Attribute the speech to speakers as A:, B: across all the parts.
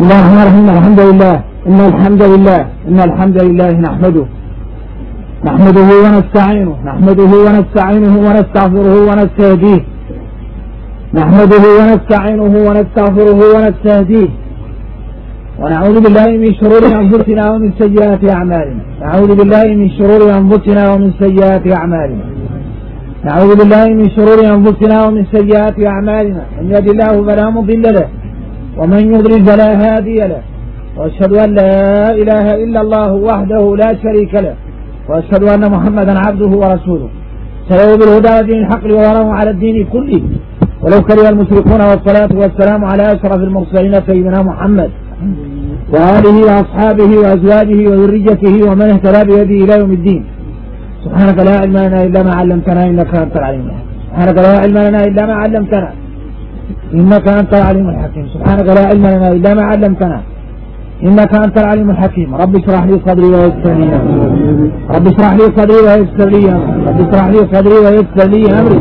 A: الله الرحمن الرحيم. الحمد لله إن الحمد لله نحمده ونستعينه ونستغفره ونستهديه ونعوذ بالله من شرور أنفسنا ومن سيئات أعمالنا من يهد الله فلا مضل له ومن يضلل فلا هادي له، وأشهد أن لا إله إلا الله وحده لا شريك له، وأشهد أن محمدا عبده ورسوله سيدنا بالهدى ودين الحق ويراه على الدين كله ولو كره المشركون، والصلاة والسلام على أشرف المرسلين سيدنا محمد وآله وأصحابه وأزواجه وذريته ومن اهتدى بهديه إلى يوم الدين. سبحانك لا علم لنا إلا ما علمتنا إنك أنت العليم الحكيم. سبحانك لا علم لنا إلا ما علمتنا إنك أنت العليم الحكيم. رب اشرح لي صدري ويسر لي أمري.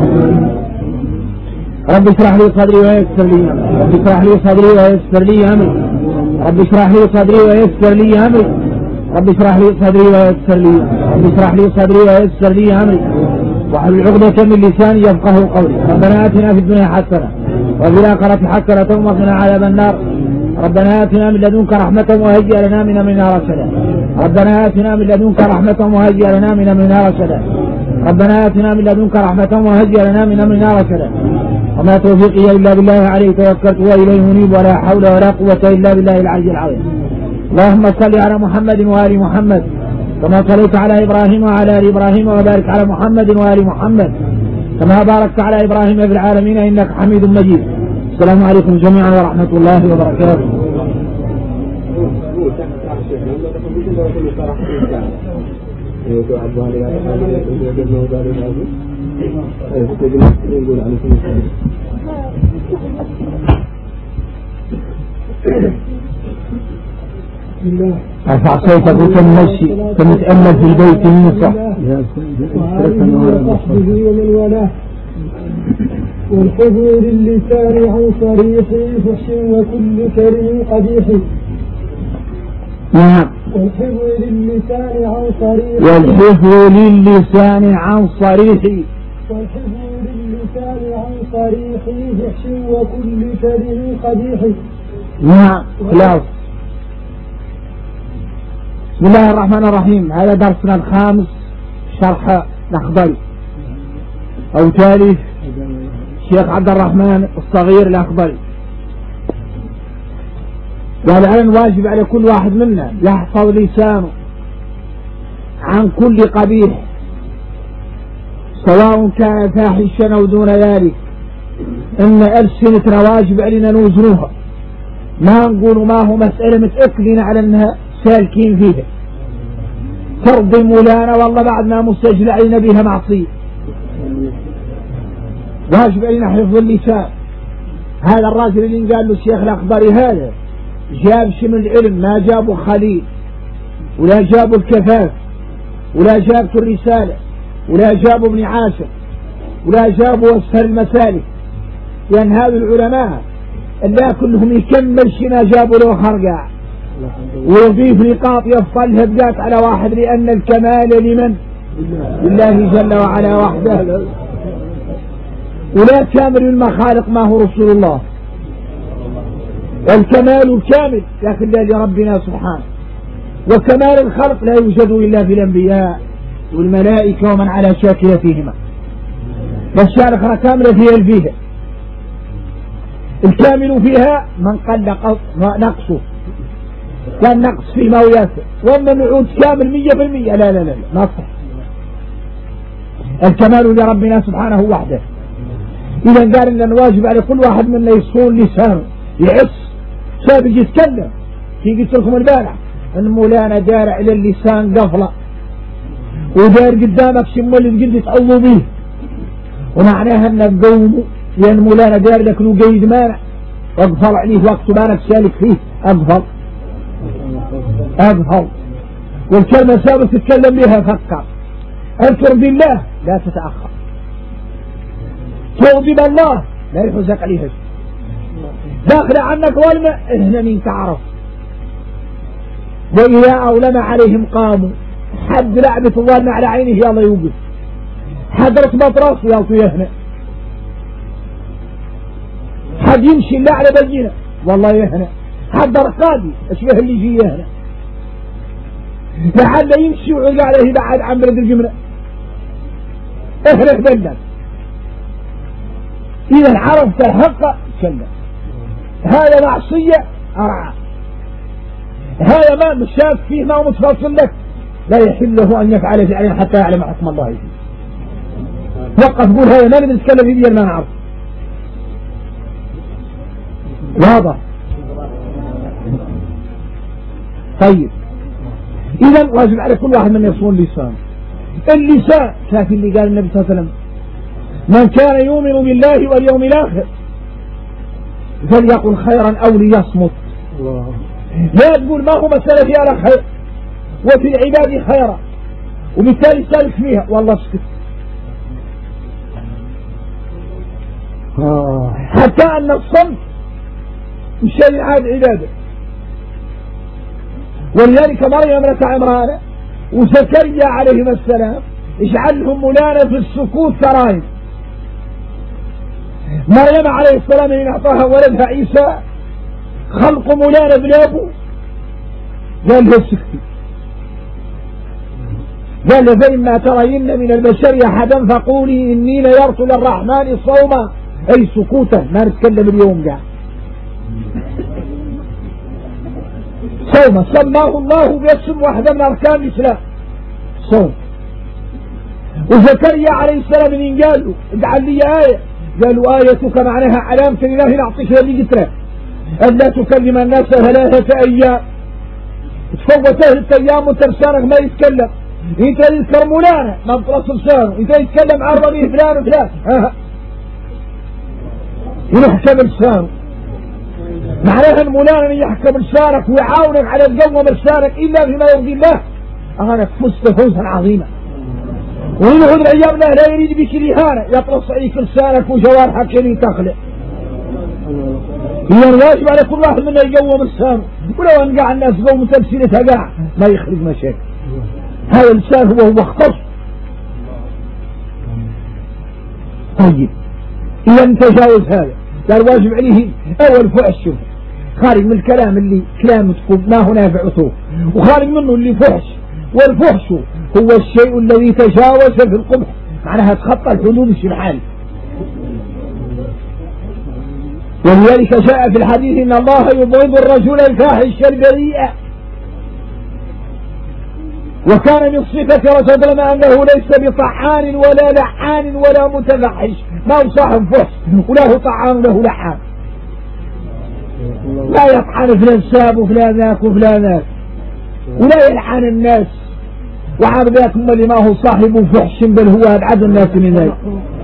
A: واحلل عقدة من لساني يفقهوا قولي. ربنا آتنا في الدنيا حسنة وفي الآخرة حسنة وقنا عذاب النار. ربنا آتنا من لدنك رحمة وهيئ لنا من أمرنا رشدا. وما توفيقي إلا بالله عليه توكلت وإليه منيب ولا حول ولا قوة إلا بالله العلي العظيم. اللهم صل على محمد وآل محمد كما صليت على إبراهيم وعلى آل إبراهيم، وبارك على محمد وآل محمد كما باركت على إبراهيم في العالمين إنك حميد مجيد. السلام عليكم جميعا ورحمة الله وبركاته. ارفع صوتك وتمشي فنتأمل في البيت النصح
B: ومن والاه، والحفظ للسان عن صريح فحش وكل كريم قبيح.
A: نعم.
B: والحفظ للسان عن صريح فحش وكل كريم قبيح.
A: نعم. خلاص. بسم الله الرحمن الرحيم. هذا درسنا الخامس شرح الأخضري أو تاليف الشيخ عبد الرحمن الصغير الأخضري. قال الآن واجب على كل واحد منا يحفظ لسانه عن كل قبيح سواء كان فاحشا أو دون ذلك. إن ألسنتنا واجب علينا نوزنوها، ما نقول ما هو مسألة متأكدين على أنها سالكين فيها ترضي مولانا والله بعد ما مستجل علينا بها معصية. واجب علينا حفظ اللسان. هذا الراجل اللي قال له الشيخ الأخضري هذا جاب شيء من العلم ما جابه خليل ولا جابه الكفاف ولا جابه الرسالة ولا جابه ابن عاشر ولا جابه أسهل المسالك، لأن هذا العلماء لا كلهم يكمل شيء ما جابوا له خرقع ويضيف نقاط يفصلها بذات على واحد، لأن الكمال لمن؟ لله جل وعلا وحده، ولا كامل المخالق ما هو رسول الله. الكمال الكامل لكن لربنا سبحانه، وكمال الخلق لا يوجد إلا في الأنبياء والملائكة ومن على شاكلتهما. والشارخ كاملة فيها الكامل فيها من قل نقصه كان نقص في ما وياسر، وأما نعود كامل 100% لا ما صح. الكمال لربنا سبحانه وحده. إذا قال إن الواجب على كل واحد منا يصون لسانه يعص سابق يتكلم. في قلت لكم البارح أن مولانا دار على اللسان قفلة ودار قدامك شمال الجلد تعوض به، ومعناها أن القوم لأن مولانا دار لك له قيد مانع واقفل عليه وقت مانك سالك فيه أقفل والكلمة سابق تتكلم بها فكر. اذكر بالله لا تتأخر، تغضب الله لا يحزق عليها داخل عنك والماء هنا مين تعرف وإذا أولم عليهم قاموا. حد لعبة الظالم على عينه يلا يوقف، حد رسمة راسه يلا يهنأ، حد يمشي اللي على بينه والله يهنأ، حد رقادي اشبه اللي يجي يهنأ، لحد يمشي وعلق عليه بعد عن بلد الجمرة اهرق بلد. إذا عرفت الحق كلا، هذا معصية أرعى، هذا ما مشاف فيه ما هو متفاصل لك، لا يحل له أن يفعل فعلا حتى يعلم حكم الله فيه. وقف قول هذا ما نتكلم فيه ما نعرف. واضح؟ طيب إذا واجب على كل واحد من يصون لسانه. اللسان كافي اللي قال النبي صلى الله عليه وسلم من كان يؤمن بالله واليوم الآخر فليقل خيرا أو ليصمت. لا تقول ما هو مسألة فيها لا خير وفي العباد خيرا وبالتالي سالك فيها والله اسكت. حتى أن الصمت مش شيء عاد عباده. ولذلك مريم ابنة عمران وزكريا عليهما السلام اجعلهم مولانا في السكوت كراهن. مريم عليه السلام إن أعطاها ولدها عيسى خلق مولانا بن أبو قال له سكتي، قال له فإما ترين من البشر أحدا فقولي إني نذرت للرحمن صوما، أي سكوتا ما نتكلم اليوم قاعد صوما سماه الله باسم واحدة من أركان الإسلام صوم. وزكريا عليه السلام إن قالوا اجعل لي آية قالوا آيتك معناها علامة الله نعطيك اللي قلت له ألا تكلم الناس 3 أيام تفوت 3 أيام وترسانك ما يتكلم، انت يذكر مولانا ما بطلس لسانه، انت يتكلم عربي فلان وفلان يحكم لسانه. معناها المولانا يحكم لسانك ويعاونك على تقوم لسانك إلا فيما يرضي الله، أنا فزت فوزا عظيما. وينهض الأيام لا يريد بك الإهانة يطلص عليك لسانك وجوارحك اللي تخلق. هي الواجب على كل واحد منا يقوم لسانه، ولو أن قاع الناس قوم تمثيلتها قاع ما يخرج مشاكل. هذا اللسان هو اختص. طيب إذا تجاوز هذا قال واجب عليه أول فحش خارج من الكلام اللي كلام تكون ما هو نافع أصول، وخارج منه اللي فحش. والفحش هو الشيء الذي تجاوز في القبح معناها تخطى الحدود الشرعية. ولذلك جاء في الحديث إن الله يبغض الرجل الفاحش البريء. وكان من صفة رسول الله أنه ليس بطعان ولا لعان ولا متفحش، ما هو صاحب فحش ولا هو طعان ولا هو لعان، لا يطعن فلان ساب وفلان ذاك وفلان ذاك ولا يلعن الناس. وعاد ذاك اللي ما هو صاحب فحش بل هو أبعد الناس من ذلك.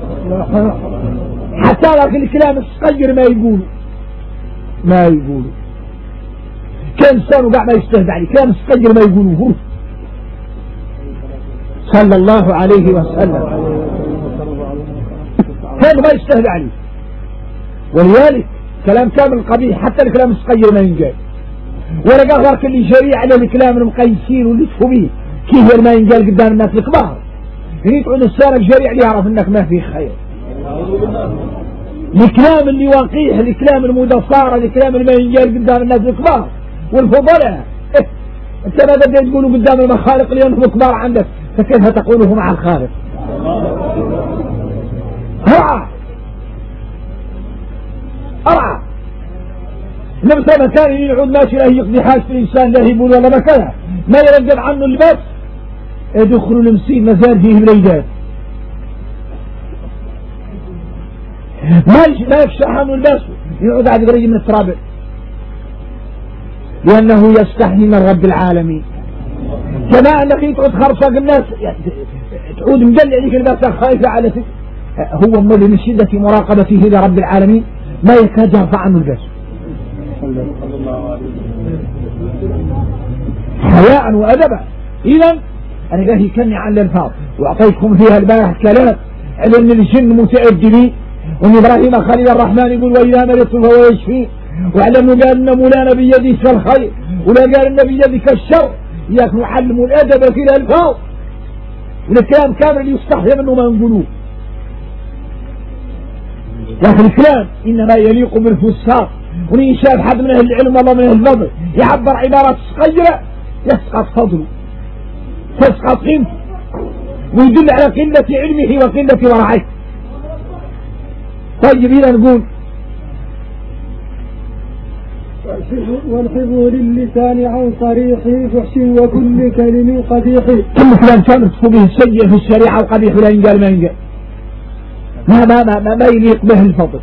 A: حتى لك الكلام الصغير ما يقولوا كان إنسان وقع ما يستهد عليه كلام الصغير ما يقولوه صلى الله عليه وسلم، كان ما يستهد عليه. ولذلك كلام كامل قبيح حتى الكلام الصغير ما ينقال. ولقى غيرك اللي جريء على الكلام المقيسين واللي تفهميه كيف ما ينقال قدام الناس الكبار. يريد تعود لسانك جريء عليه يعرف انك ما فيه خير. الكلام اللي وقيح، الكلام المدصار، الكلام اللي ما ينقال قدام الناس الكبار والفضلاء. انت ما تقدر تقوله قدام المخالق لانهم كبار عندك، فكيف تقوله مع الخالق؟ أرعى النبي صلى الله عليه وسلم كان يعود ماشي له يقضي حاجة الإنسان لا يبول ولا مكانه ما يردد عنه اللباس يدخل المسين مازال فيه بليدات ما يفشح عنه اللباس يعود عاد قريب من التراب لأنه يستحي من رب العالمين. كما أنك تقعد خرصاق الناس تعود مجلع لك اللباس خايفة على هو من شدة مراقبته لرب العالمين ما يكاد يرفع عنه الباس حياء وأدبا. إذا أنا قاهي كني عن الألفاظ وأعطيكم فيها البارح كلام على أن الجن متأجلين وأن إبراهيم خليل الرحمن يقول وإذا مرضت فهو يشفي واعلموا بأن مولانا بيدك الخير ولا قال أن بيدك الشر. إياك نعلموا الأدب في الألفاظ والكلام كامل يستحي منه ما نقولوه. لكن الكلام إنما يليق بالفساق، وإن شاف حد من أهل العلم والله من أهل الفضل يعبر عبارات صغيرة يسقط فضله تسقط قيمته ويدل على قلة علمه وقلة ورعه. طيب هنا نقول
B: والحفظ للسان عن صريح فحش وكل كلم قبيح.
A: كل كلام كان به السيء في الشريعة وقبيح لا ينقال ما ينقال ما يليق به الفضل.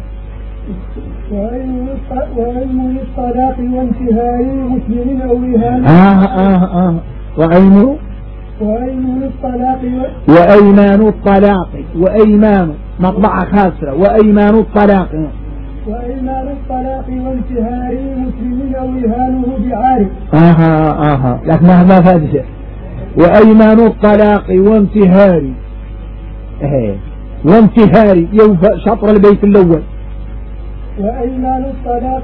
B: وعلم الطلاق وانتهاء مسلم أو إهانة. وأيمان الطلاق
A: وأيمان الطلاق وأيمان مطبعة خاسرة وأيمان الطلاق
B: وانتهاء مسلم أو إهانه بعارف.
A: لكن ما فاد شيء. وأيمان الطلاق وانتهاري يوفى شطر البيت الأول.
B: وأيمان الطلاق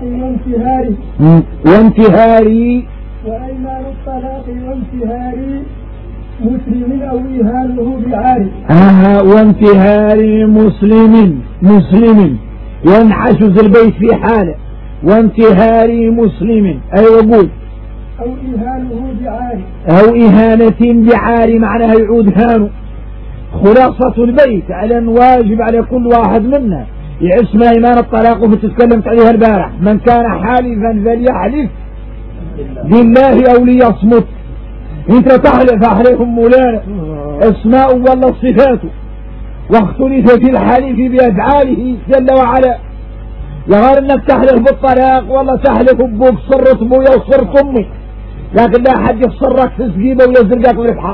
B: وأيمان الطلاق وانتهاري مسلم أو إهانه بعارف.
A: وانتهاري مسلم ينحشز البيت في حاله. وانتهاري مسلم أي وقول
B: أو إهانه بعارف
A: أو إهانة بعار معناها يعود هانه. خلاصة البيت على واجب على كل واحد منا يعصم أيمان الطلاق وتتكلمت عليها البارح. من كان حالفا فليحلف بالله أو ليصمت. انت تحلف عليهم مولانا اسماء والله صفاته واختلف في الحلف بأفعاله جل وعلا. يغار انك تحلف بالطلاق والله تحلف بوك صرت ابويا وصرت امي، لكن لا حد يفسرك في سقيبه ولا يزرقك بالفحار.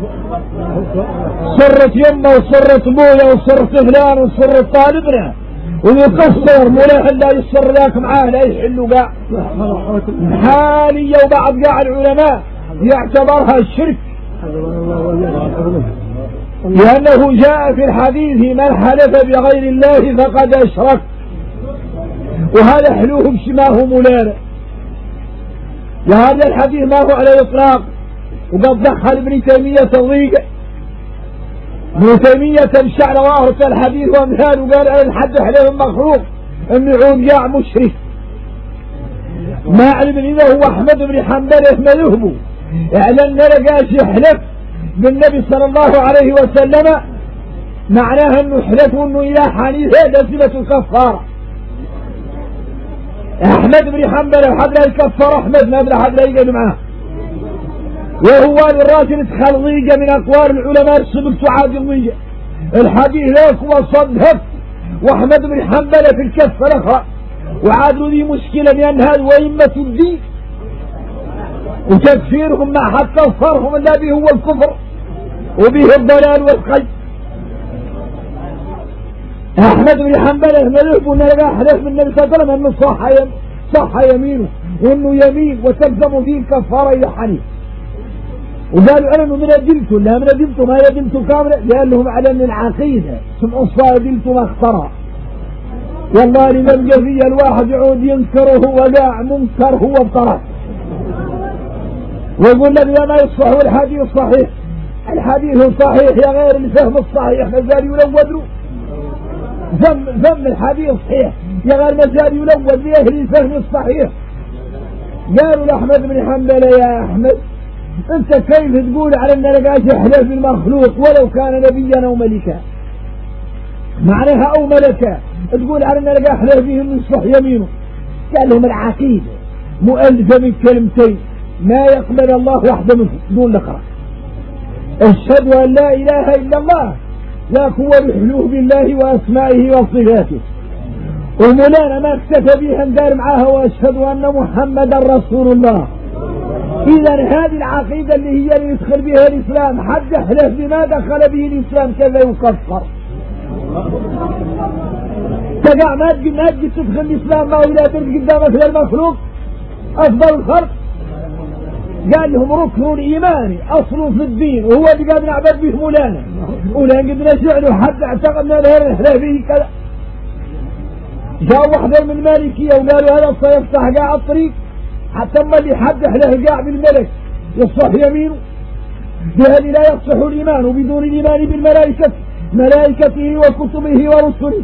A: صرت يمه وصرت ابويا وصرت فلان وصرت طالبنا ويقصر مولانا لا يصر ذاك معاه لا يحلوا قاع حاليا. وبعض قاع العلماء يعتبرها الشرك لأنه جاء في الحديث من حلف بغير الله فقد أشرك، وهذا حلوه بشماه مولانا. وهذا الحديث ما هو على الإطلاق، وقد دخل ابن تيمية الضيقة. ابن تيمية الشعر وأهرس الحديث وامثال وقال على الحد حلف المخلوق أن يعود قاع مشرك. ما علم إذا هو أحمد بن حنبل مذهبه اعلن لقاش يحلف بالنبي صلى الله عليه وسلم معناها انه حلف انه الى حنيفه لازمه الكفاره. احمد بن حنبل حد لا يكفر احمد ما بلا حد لا يقعد معاه. وهو الراجل ادخل ضيقه من اقوال العلماء السبق تعادل ضيقه. الحديث ذاك وصدهف واحمد بن حنبل في الكفه الاخرى، وعادوا ذي مشكله لان هذا وائمه الدين وتكفيرهم ما حد كفرهم الا به هو الكفر وبه الضلال والخير. احمد بن حنبل مذهب ان لقى حلف من النبي صلى الله عليه وسلم انه صح يمينه وانه يمين وتلزم فيه الكفاره الى حنيف. وقالوا انا من ادلته لا من ادلته ما ادلته كامله، قال لهم على ان العقيده سمعوا ادلته ما اخترع. والله لمن جزي الواحد يعود ينكره وقاع منكر هو بطرف. ويقول لك لا ما يصح والحديث صحيح. الحديث صحيح يا غير الفهم الصحيح مازال يلود له. فهم الحديث صحيح يا غير مازال يلود لأهل الفهم الصحيح. قالوا لأحمد بن حنبل يا أحمد أنت كيف تقول على أن لقاش يحلف بالمخلوق ولو كان نبيا أو ملكا؟ معناها أو ملكا تقول على أن لقاش يحلف بهم يصح يمينه. قال لهم العقيدة مؤلفة من كلمتين ما يقبل الله وحده منه دون نقرأ. اشهد ان لا اله الا الله لا هو بحلوه بالله واسمائه وصفاته. ومولانا ما اكتفى بها دار معاها واشهد ان محمدا رسول الله. اذا هذه العقيده اللي هي اللي يدخل بها الاسلام حد يحلف بما دخل به الاسلام كذا يكفر. تقع ما تجي تدخل الاسلام ما ولا ترد قدامك للمخلوق افضل الخلق. قال لهم ركن الايمان اصل في الدين وهو اللي قاعد نعبد به مولانا ولا قد نشعله حد اعتقدنا له نحلف به كذا. جاء واحدة من المالكية وقالوا هذا سيفتح قاع الطريق حتى اما اللي يحدح له قاع بالملك يصح يمينه، بهذه لا يصح الإيمان بدون الإيمان بالملائكة ملائكته وكتبه ورسله.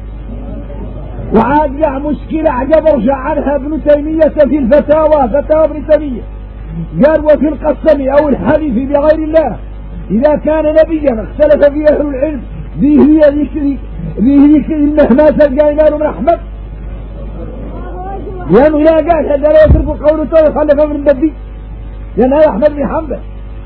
A: وعاد قاع مشكلة عجب ارجع عنها ابن تيمية في الفتاوى، فتاوى ابن تيمية قال وفي القسم أو الحلف بغير الله إذا كان نبيا اختلف فيه أهل العلم به ذكر مهما تلقى إيمان من أحمد، لأنه لا قال هذا لا يترك قوله تعالى خلف من النبي، لأن هذا أحمد بن حنبل.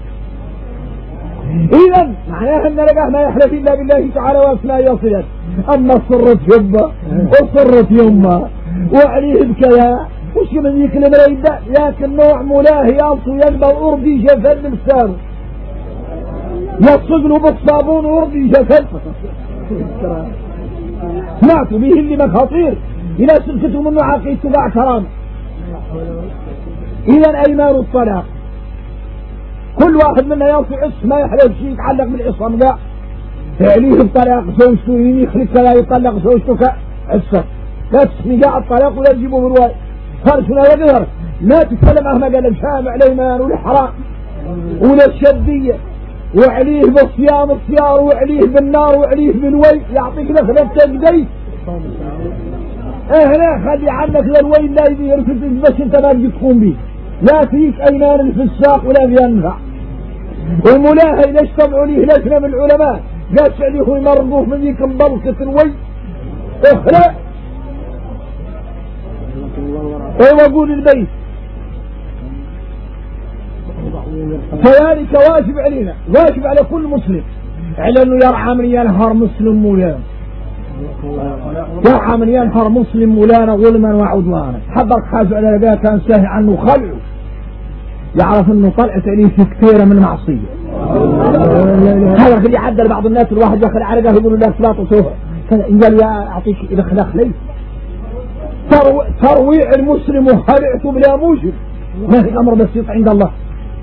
A: إذا معناها أن لقاه ما يحلف إلا بالله تعالى وأسماء وصفاته. أما صرت يبا وصرت يما وعليه بكذا وش من يكلم ريدا، لكن نوع ملاهي أصو يقبل أرضي جفل لسانه يصقله بالصابون وأرضي جفل. سمعت به اللي مخاطير إلى سلسته منه عقيدته باع كرامه. إذا أيمان الطلاق كل واحد منا يعطي عص ما يحلف شيء يتعلق بالعصم لا فعليه الطلاق زوجته يخلق لا يطلق زوجته كعصة، لا تسمي قاع الطلاق ولا تجيبه برواية فرس ولا يظهر ما تتكلم مهما قال لك شامع الأيمان ولا حرام ولا الشدية وعليه بالصيام الصيار وعليه بالنار وعليه بالوي يعطيك لك لفتك هنا خلي عنك للويل لا يرفض بس انت ما تجي تقوم به، لا فيك ايمان الفساق ولا بينفع. والملاهي ليش طبعوا ليه لسنا من العلماء قال عليه مرضوف من ذيك مبلطة الوي اخرى وقول البيت. فذلك واجب علينا، واجب على كل مسلم على انه يرعى من ينهر مسلم مولانا، يرعى من ينهر مسلم مولانا ظلما وعدوانا. حضرك حاجة على ذا كان ساهي عنه خلعه يعرف انه طلعت عليه في كثيرة من معصية. هذا اللي عدل بعض الناس الواحد ياخذ عرقه يقول له صلاة وصوفة قال يا اعطيك الاخلاق لي ترويع المسلم وخلعته بلا موجب ما في امر بسيط عند الله.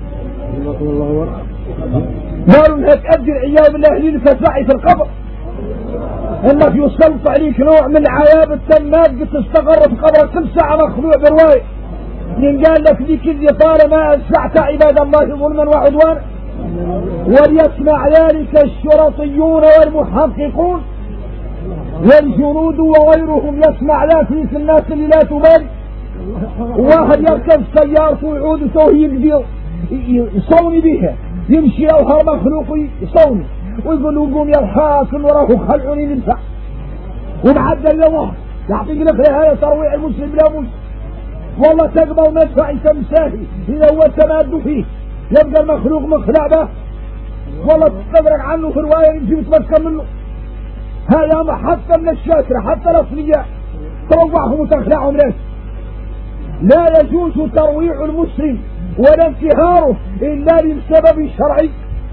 A: قالوا انها تأدي العياذ بالله للفزع في القبر، انك يسلط عليك نوع من العياب التمات قد تستقر في قبرك كل ساعة مخلوع برواية من قال لك ذيك اللي طالما أسفعت عباد الله ظلما وعدوانا. وليسمع ذلك الشرطيون والمحققون والجنود وغيرهم، يسمع ذلك الناس اللي لا تبالي. واحد يركب سيارته ويعود يسوي يقدر يصوني بها يمشي أوهر مخلوق يصوني ويقول له قوم يا الحاكم وراه خلعني ننفع ومعدل الله يعطيك لك هذا ترويع المسلم لا مسلم. والله تقبل مدفع تمساهي إذا هو التماد فيه يبقى المخلوق مخلع به، والله تستدرك عنه في رواية يمشي متمكن منه. هذا حتى من الشاكرة حتى الأصلياء تروعهم وتخلعهم ليش؟ لا يجوز ترويع المسلم ولا انتهاره إلا للسبب شرعي.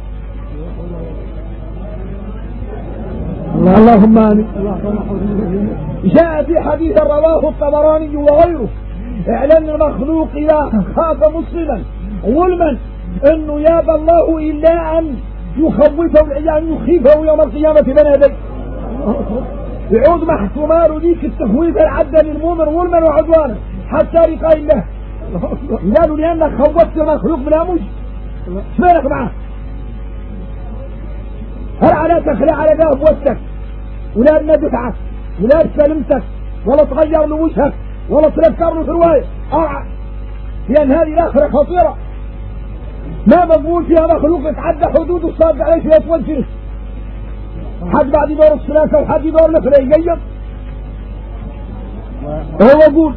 A: اللهم آمين. جاء في حديث رواه الطبراني وغيره اعلن المخلوق إذا خاف مسلما ظلما انه يابى الله الا ان يخوفه ان يخيفه يوم القيامة بين يديه يعود محكومان ذيك التخويف العدى للمؤمن ظلما وعدوانا حتى لقاء الله. قالوا لانك خوفت مخلوق بلا مش شمالك معه، هل على تخلع على ذهب وجهك ولا ندفعك ولا سلمتك ولا تغير له وجهك ولا تذكر له في رواية اوعى، لان هذه الاخرة خطيرة ما مقبول فيها مخلوق يتعدى حدود الصاد عليه فيها توجه حد بعد يدور الثلاثة وحد يدور لفرق يقيم. هو يقول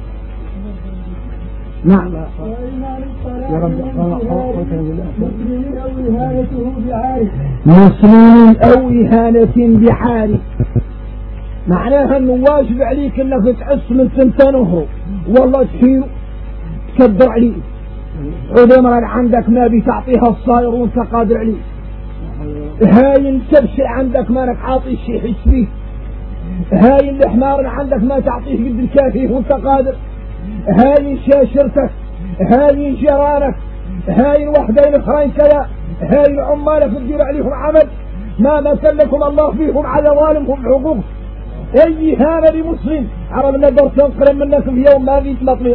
A: نعم يا رب مسلم او اهانة بعاري، معناها انه واجب عليك انك تحس من سنتين والله تحينه تكبر عليه عذرا عندك ما بتعطيها الصاير وانت قادر عليه، هاي الكبش عندك مالك عاطي شيء يحس فيه، هاي الحمار عندك ما تعطيه قد الكافي وانت قادر، هاي شاشرتك، هاي جيرانك، هاي الوحدين الاخرين كذا، هاي العمالة تدير عليهم عمل ما مثلكم الله فيهم على ظالمهم حقوق اي هذا لمسلم عربنا درس تنقل منك في يوم ما فيش مطلق.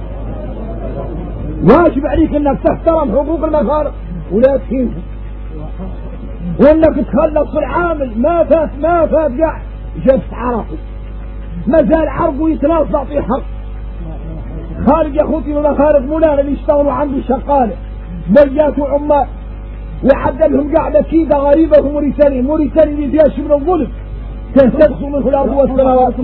A: واجب عليك انك تحترم حقوق المخالق ولكن وانك تخلص العامل ما فات قاع جبت عرفه ما زال عرضه يتلاص تعطيه حق. خارج يا اخوتي ومخالق مولانا اللي يشتغلوا عنده شقاله بيات وعمال وعدلهم قاعده كيده غريبه في موريتانيا اللي فيها شيء من الظلم تهتز منه الارض والسماوات.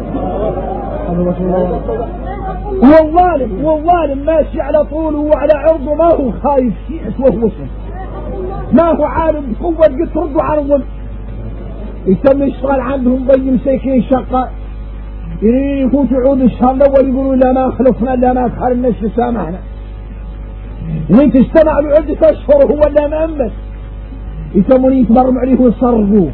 A: والظالم ماشي على طوله وعلى عرضه ما هو خايف شيء وهو ما هو عالم بقوة قد تردوا على الظلم. يتم يشتغل عندهم ضي مساكين شقاء يفوت عود الشهر الاول يقولوا لا ما خلصنا لا ما دخلنا سامحنا وانت اجتمع له عدة اشهر هو لا مأمن يسمون يتمرم عليه ويصرفوه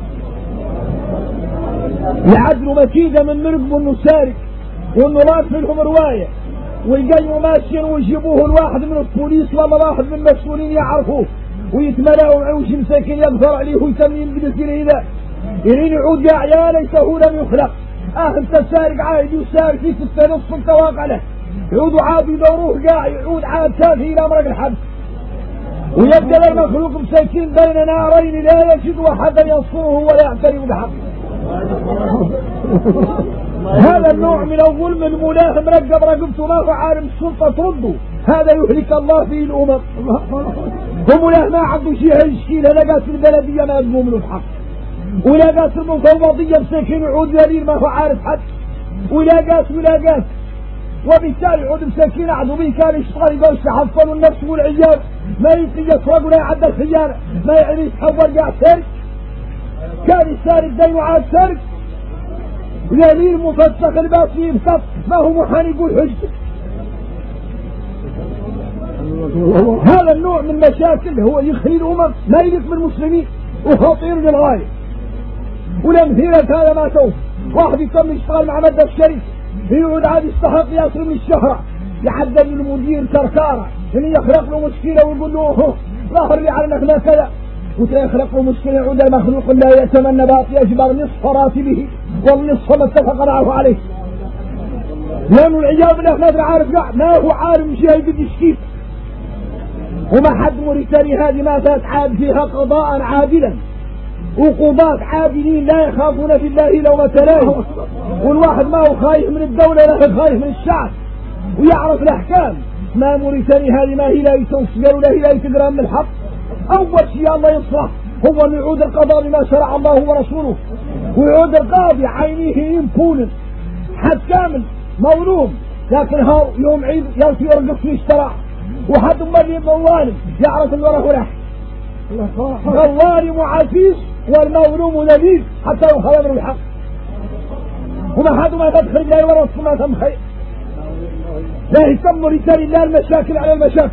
A: يعدلوا مكيدة من مرقب انه سارق وانه رافع لهم رواية ويقيموا ماشيين ويجيبوه الواحد من البوليس ولا واحد من المسؤولين يعرفوه ويتملاوا معه وش مساكين يظهر عليه ويتم ينقذ فيه ذا يرين يعود يا عيال ليس هو لم يخلق انت سارق عايد وسارق فيك التنص انت واقع له يعود عاد يدوروه قاع يعود عاد تافي الى مرق الحد ويبدا المخلوق مساكين بين نارين لا يجد احدا ينصره ولا يعترف بحق. هذا النوع من الظلم الملاهم رقب رقبته ما هو عالم السلطه ترده هذا يهلك الله فيه الامم. وملاه ما عنده شيء يشكيله لا قاس البلديه ما يقوم منه بحق ولا قاس المفوضيه مساكين يعود ذليل ما هو عارف حد ولا قاس وبالتالي يعود مساكين عدو به كان يشتغل يقول يحصلوا النفس والعيال ما يمكن يسرق ولا يعدل خيانه ما يعني يتحول قاعد سارق كان يسارق دين وعاد سارق ذليل مفسخ الباطني بسط ما هو محاني يقول حجته. هذا النوع من المشاكل هو يخلي الأمم ما يليق بالمسلمين وخطير للغاية. ولمثيلة هذا ما توفى واحد يتم يشتغل مع مادة الشريف يقعد عاد يستحق يصل من الشهرة يعدل المدير كركارة اللي يخلق له مشكلة ويقول له ظهر لي على انك كذا وتخلق له مشكلة يعود المخلوق لا يتمنى باقي يجبر نصف راتبه والنصف ما اتفق معه عليه لأنه العياذ بالله ما عارف ما هو عارف شيء يقد يشكيه. وما حد موريتاني هذه ما فات عاد فيها قضاء عادلا وقضاة عادلين لا يخافون في الله لومة لائم والواحد ما هو خايف من الدولة لا خايف من الشعب ويعرف الأحكام. ما موريتاني هذه ما هي لا يتوصل ولا هي لا يتقرأ من الحق. أول شيء الله يصلح هو أن يعود القضاء بما شرع الله ورسوله ويعود القاضي عينيه ينبول حد كامل مظلوم لكن هاو يوم عيد يلقي يرقص ويشترع وحد مريم ظالم يعرف ان وراه راح الظالم عفيف والمظلوم ذليل حتى يخرج من الحق وما حد ما تدخل لا يورث ما تم خير لا يهتم رجال الله المشاكل على المشاكل.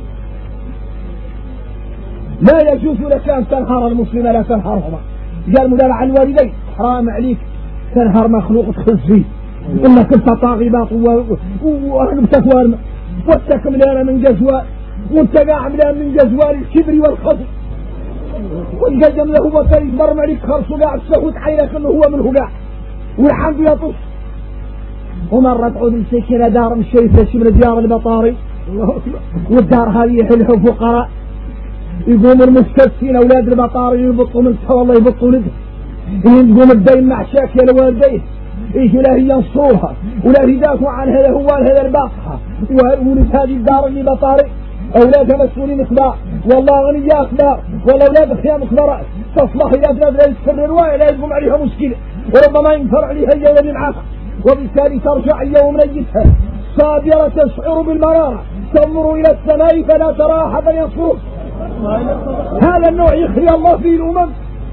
A: لا يجوز لك ان تنهار المسلم لا تنهارهما قال مدار عن الوالدين حرام عليك تنهار مخلوق تخزيه انك انت طاغبات ورغبتك وارمى واتك مليانه من جزوال وانت قاع مليان من جزوال الكبر والخطر والقدم له وكان يتمرم عليك خرصه قاع السهوت عينك انه هو منه قاع والحمد يطش. ومرة تعود مسكينة دار مشيفة من ديار البطاري والدار هذه يحلها فقراء يقوم المستكسين اولاد البطاري يبطوا من والله يبطوا لده يقوم الدين مع شاكل والديه يجوا له ينصروها ولا يدافعوا عن هذا هو هذا الباقها وولد هذه الدار اللي بطاري اولادها مسؤولين اخبار والله غنية اخبار والله اولاد خيام اخبار تصلح الى بلاد لا يتكرر لا يقوم عليها مشكلة وربما ينفر عليها اليوم اللي معاها وبالتالي ترجع اليوم ميتها صابرة تشعر بالمرارة تنظر الى السماء فلا ترى احدا يصرخ. هذا النوع يخلي الله فيه الامم.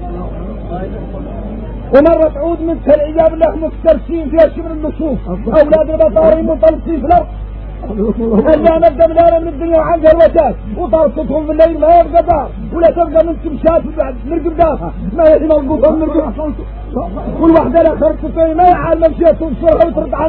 A: ومرة تعود مثل العياذ بالله مفترسين فيها شبر النصوص اولاد البطاري مطلقين في الارض الا نبدا من الدنيا وعندها الوتاد وطرقتهم بالليل ما يبقى دار ولا تبقى من تمشات مرقب دافها ما يهم القطن مرقب كل واحدة لا خرطتين ما يعلم مشيت تنصرها وترد على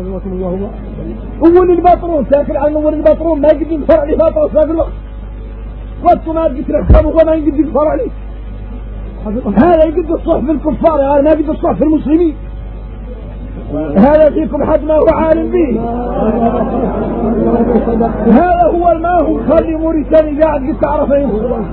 A: اول البطرون ساكن على اول البطرون ما يقدر ينفر عليه بطرون ساكن الوقت وانتو ما تقدر تركبه وما يقدر ينفر عليه هذا يقد الصح في الكفار، هذا ما يقد الصح في المسلمين. هذا فيكم حد ما هو عالم به. هذا هو الماء خلي موريتاني قاعد قد تعرفين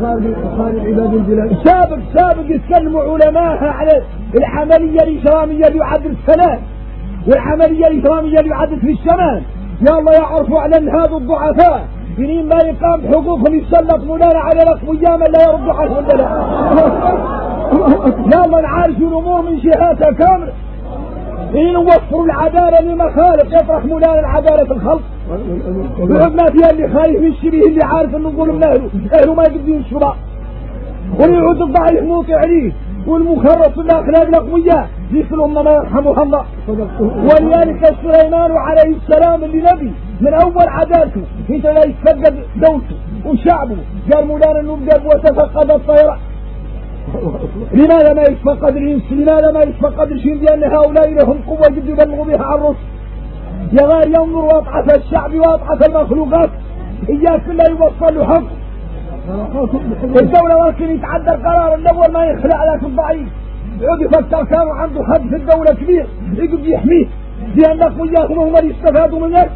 A: سابق يتكلموا علماءها على العملية الإجرامية اللي يعدل السلام والعملية الإجرامية اللي يعدل في الشمال. يا الله يعرفوا على هذا الضعفاء منين ما يقام بحقوقهم يسلط مولانا على الأقوياء من لا يردوا عنهم ولا لا. يا الله نعالج الأمور من جهاتها كاملة. إن نوفروا العدالة للمخالق يطرح مولانا العدالة في الخلق. وعندنا فيها اللي خايف من الشبيه اللي عارف انه نقول من اهله ما يقدرون الشراء، ويعود الضعيف موقع عليه والمخرص الاخلاق الاقوياء يسلم ما يرحمها الله. ولذلك سليمان عليه السلام اللي نبي من اول عدالته انت لا يتفقد دولته وشعبه، قال مولانا انه وتفقد الطيران. لماذا ما يتفقد الانس؟ لماذا ما يتفقد الشيء؟ لان هؤلاء لهم قوه قد يبلغوا بها عن الرسل. يا غير ينظر واضحة الشعب واضحة المخلوقات، إياك لا يوصل له حق. الدولة ولكن يتعدى القرار الأول ما يخلع لك الضعيف، يقعد يفكر كانوا عنده حد في الدولة كبير يقعد يحميه لأن أقوياءهم هم اللي يستفادوا منك.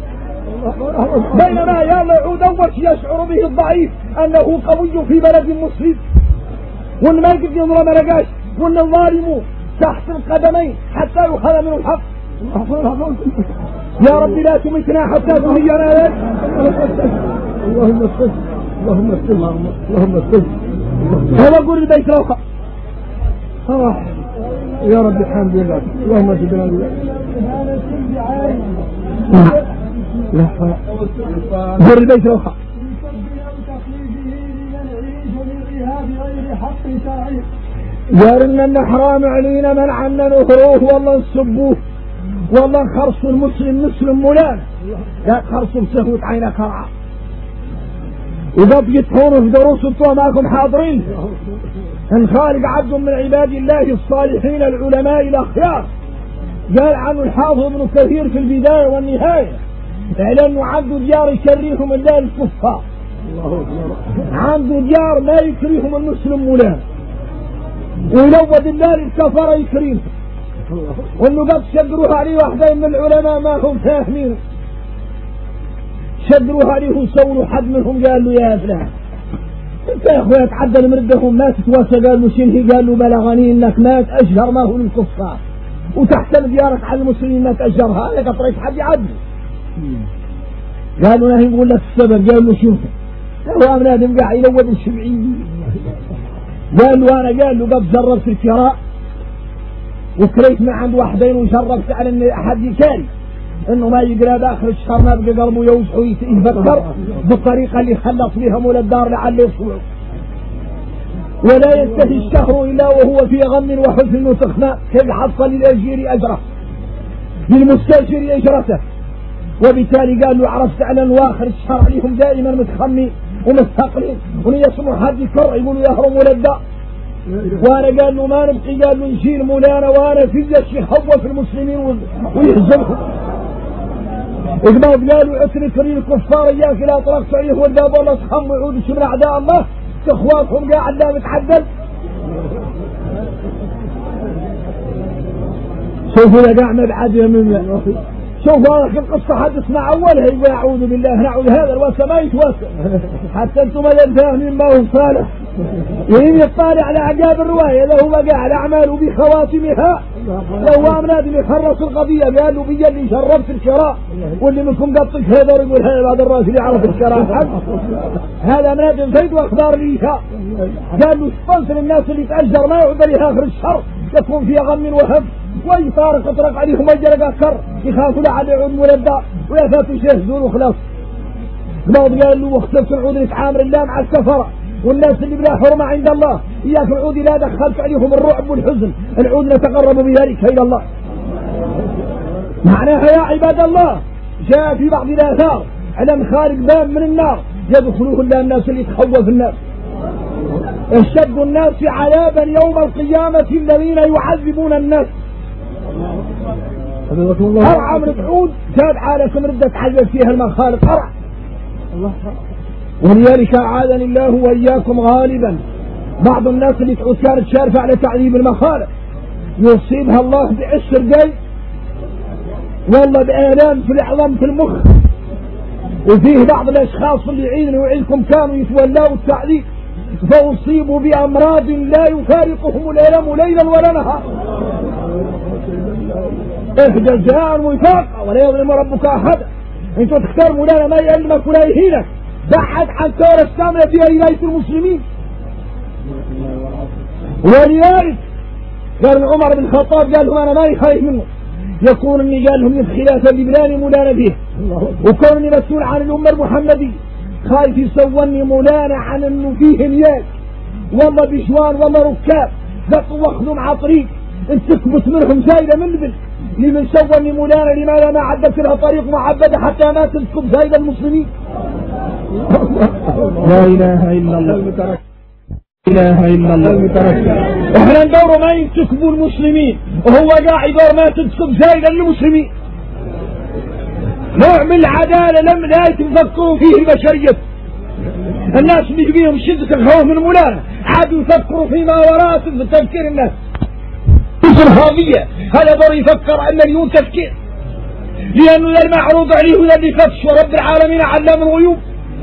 A: بينما يا الله يعود أول شيء يشعر به الضعيف أنه قوي في بلد مسلم، وأن ما يقدر ينظر ما لقاش، وأن الظالم تحت القدمين حتى يؤخذ منه الحق. يا رب لا تمتنا حتى تهينا لك.
B: اللهم استجب اللهم استجب اللهم استجب.
A: هو قول البيت روحه
B: صراحة يا رب الحمد لله. اللهم استجب
A: لا قول البيت روحه. قال ان حرام علينا من عنا نهروه والله نسبوه والله خرص المسلم مسلم مولان لا خرص بسهوة عينك رعا. وقد يتحونوا في دروس انتوا معكم حاضرين ان خالق عبد من عباد الله الصالحين العلماء الاخيار. قال عنه الحافظ ابن كثير في البداية والنهاية اعلنوا عنده ديار يكريهم الله الكفار، عنده ديار ما يكريهم المسلم مولان، ويلود الله الكفر يكريهم. وانه قد شدروها عليه واحدين من العلماء ما هم فاهمين، شدروها عليه وسولوا حد منهم قال له يا فلان انت يا اخويا تعدل مردهم ما تتواسى، قال له شنهي؟ قال له بلغني انك ما تأجر ما هو للكفار وتحتل ديارك على المسلمين ما تأجرها، انا قطريت حد يعدل. قالوا نهي نقول لك السبب، قال له شوف هو بنادم قاعد يلود الشمعيين. قال له انا قال له قد جربت الكراء وكريت من عند واحدين وجربت على ان احد يكاري انه ما يقرا داخل الشهر ما بقى قلبه يوسع ويتفكر بالطريقه اللي خلص بها مول الدار لعله يصبح. ولا ينتهي الشهر الا وهو في غم وحزن وسخناء كيف حصل للاجير اجره للمستاجر اجرته. وبالتالي قال له عرفت على واخر الشهر عليهم دائما متخمين ومستقلين وليسمع حد يكر يقولوا يهرم ولدا. وانا قال له ما نبقي، قال له نشيل مولانا وانا في الجيش يخوف المسلمين ويهزمهم. اقباض قالوا اترك لي الكفار اياك لا طرقت عليه والباب والله تخم ويعودوا من اعداء الله اخواتهم قاعد لا متعدل. شوفوا يا قاع مبعد من شوف هذه القصة حدث مع أولها يقول أعوذ بالله نعوذ هذا الواسع ما يتواسع حتى أنتم ما فاهمين ما هو صالح. يريد يطالع على عقاب الرواية له بقى على أعماله بخواتمها لو أمناد يخرص القضية قال له بيا اللي شربت الشراء واللي منكم قطك هذا يقول هذا بعد الراس اللي عرف الشراء هذا أمناد زيد وأخبار الإيشاء. قال له سبونسر الناس اللي تأجر ما يعود لها آخر الشهر يكون في غم وهم ويطارق اطرق عليهم ويجرق أكر يخافوا لعل يعود مولدا ويفاتوا يشهزون وخلاص. بعض قال له واختلت العود لتعامل الله مع السفرة والناس اللي بلا حرمة عند الله إياك العود لا دخلت عليهم الرعب والحزن العود نتقرب بذلك إلى الله. معناها يا عباد الله جاء في بعض الآثار علم خارج باب من النار يدخلوه الله الناس اللي تخوف الناس. اشد الناس عذابا يوم القيامة الذين يعذبون الناس. أرعى من العود زاد عالكم ردة عذب فيها المخالق أرعى. ولذلك أعاذني الله وإياكم غالبا بعض الناس اللي كانت شارفة على تعذيب المخالف يصيبها الله بعسر جاي والله بآلام في العظام في المخ. وفيه بعض الأشخاص اللي يعينوا ويعينكم كانوا يتولوا التعذيب فأصيبوا بأمراض لا يفارقهم الألم ليلا ولا نهار. جزاء وفاقا ولا يظلم ربك أحدا. انتوا تختار مولانا ما يألمك ولا يهينك، بعد عن ثورة السامية فيها ولاية المسلمين. ولذلك قال عمر بن الخطاب قال لهم أنا ما يخايف منه يكون اني قال لهم خلافة لبلاني مولانا فيه، وكونني مسؤول عن الأمة المحمدية خايف يسوني مولانا عن انه فيه نياج والله بشوان والله ركاب قطوا واخذوا مع طريق تثبت منهم زايدة من بل لمن سوني مولانا لماذا ما عدت لها طريق معبدة حتى ما تسكب زايدة المسلمين. لا إله إلا الله، لا إله إلا الله. احنا ندور ما ينتكبوا المسلمين وهو قاعد يدور ما تنتكب زايدة المسلمين. نوع من العدالة لم لا يتفكروا فيه البشرية. الناس اللي بيهم شدة الخوف من مولانا عادوا يفكروا فيما وراء تفكير الناس الهاضية. هذا دور يفكر أن مليون تفكير لأنه المعروض عليه ولا اللي فتش ورب العالمين علام الغيوب.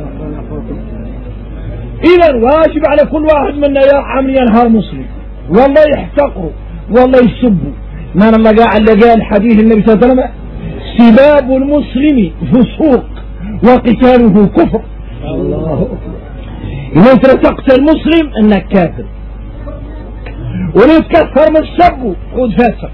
A: إذا واجب على كل واحد منا يا عم ينهار مسلم والله يحتقروا والله يسبوا. ما الله قال حديث النبي صلى الله عليه وسلم سباب المسلم فسوق وقتاله كفر. الله إذا أنت تقتل مسلم أنك كافر، ونتكفر من السب عود فاسق.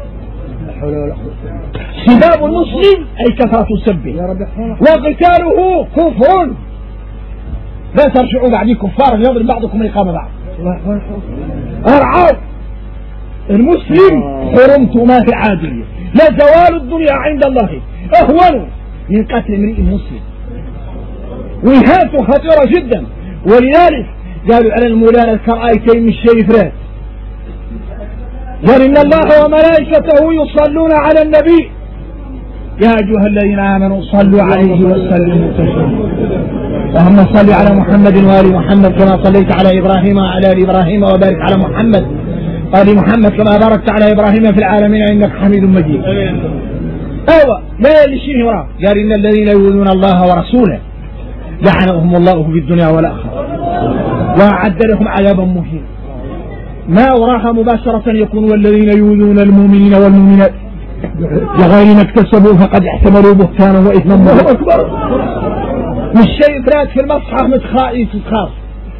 A: سباب المسلم أي كثرة سبه وقتاله كفر. لا ترجعوا بعدي كفار يضرب بعضكم رقاب بعض. أرعاب المسلم حرمت ما في عادية لا زوال الدنيا عند الله أهون من قتل امرئ مسلم، وإهانته خطيرة جدا. ولذلك قالوا على المولانا كرأيتين من الشريفات قال إن الله وملائكته يصلون على النبي يا أيها الذين آمنوا صلوا عليه وسلموا تسليما. اللهم صل على محمد وآل محمد كما صليت على إبراهيم وعلى آل إبراهيم وبارك على محمد وآل محمد كما باركت على إبراهيم في العالمين إنك حميد مجيد. أيوة لا يلشيه وراه قال إن الذين يؤذون الله ورسوله لعنهم الله في الدنيا والآخرة وأعد لهم عذابا مهينا. ما وراها مباشرة يكون والذين يؤذون المؤمنين والمؤمنات بغير ما اكتسبوا فقد احتملوا بهتانا وإثما مبينا. مش شيء براد في المصحف متخائف تخاف.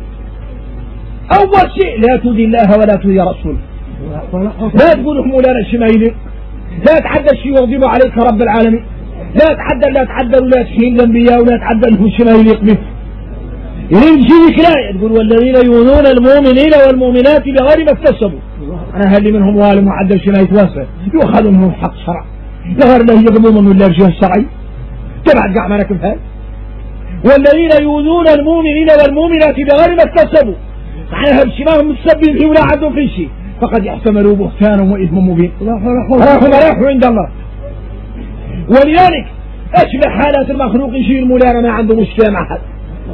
A: أول شيء لا تؤذي الله ولا تؤذي رسوله. لا تقول لهم مولانا الشمايلي، لا تعدى الشيء يغضب عليك رب العالمين، لا تعدى ولا تحين الأنبياء ولا تعدى لهم الشمايلي يقبل. يريد يجيك لا تقول والذين يؤذون المؤمنين والمؤمنات بغير ما اكتسبوا. أنا هل منهم ظالم وعدل شيء ما يتواسى يؤخذ منهم حق شرع لغير له يقضون من الله الجهة الشرعي تبعد قاع مالك بهذا. والذين يؤذون المؤمنين والمؤمنات بغير ما اكتسبوا معنى هالشيء ما هم متسبين فيه ولا عندهم في شيء فقد يحتملوا بهتانا وإثما مبين. راحوا عند الله. ولذلك أشبه حالات المخلوق يشير مولانا ما عنده مشكلة مع حد.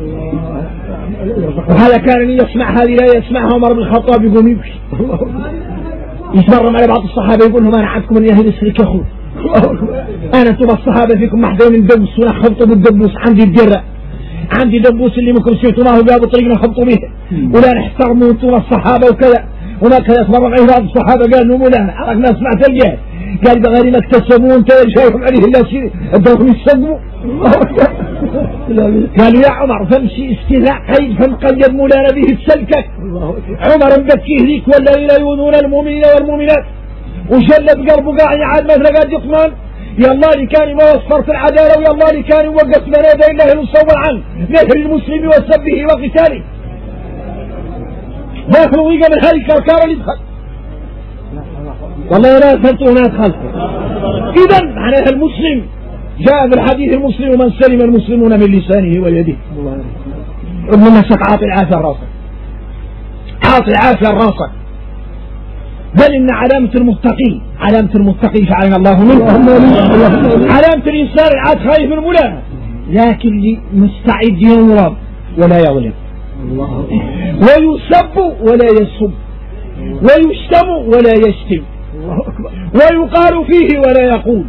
A: وهذا كان يسمع هذه لا يسمعها عمر بن الخطاب يقوم يبكي. يتمرم على بعض الصحابة يقول لهم أنا عندكم من يهل السلك يا أخو أنا أنتم الصحابة فيكم محدين الدبوس وأنا خبطوا بالدبوس عندي الدرة عندي دبوس اللي ممكن سيتوا معه قابوا طريقنا خبطوا به ولا نحترموا أنتم الصحابة وكذا. وما كان يتمرم عليه بعض الصحابة قال لهم لا عرفنا سمعت الجهل قال بغير ما اكتسبوا انت شايفهم عليه الله شيء ادوهم يستقبوا. قالوا يا عمر فامشي استثناء قيد فمقيد مولانا به السلكك. عمر مبكيه ليك والذين يؤذون المؤمنين والمؤمنات وجلد قلبه قاعد عاد مثل قاعد يطمن يا الله اللي كان ما وصفر في العدالة ويا الله اللي كان يوقف بين يدي الله يصور عنه نهر المسلم وسبه وقتاله. داخل ويقى من هذه الكركارة اللي دخل والله لا أدخلته وما أدخلته. إذا معناها المسلم جاء في الحديث المسلم من سلم المسلمون من لسانه ويده. ابن مسك عاطي العافية راسك عاطي العافية راسك. بل إن علامة المتقين جعلنا الله منهم. علامة الإنسان العاد خايف من مولانا لكن مستعد ينورب ولا يظلم ويسب ولا يسب، ويشتم ولا يشتم، ويقال فيه ولا يقول.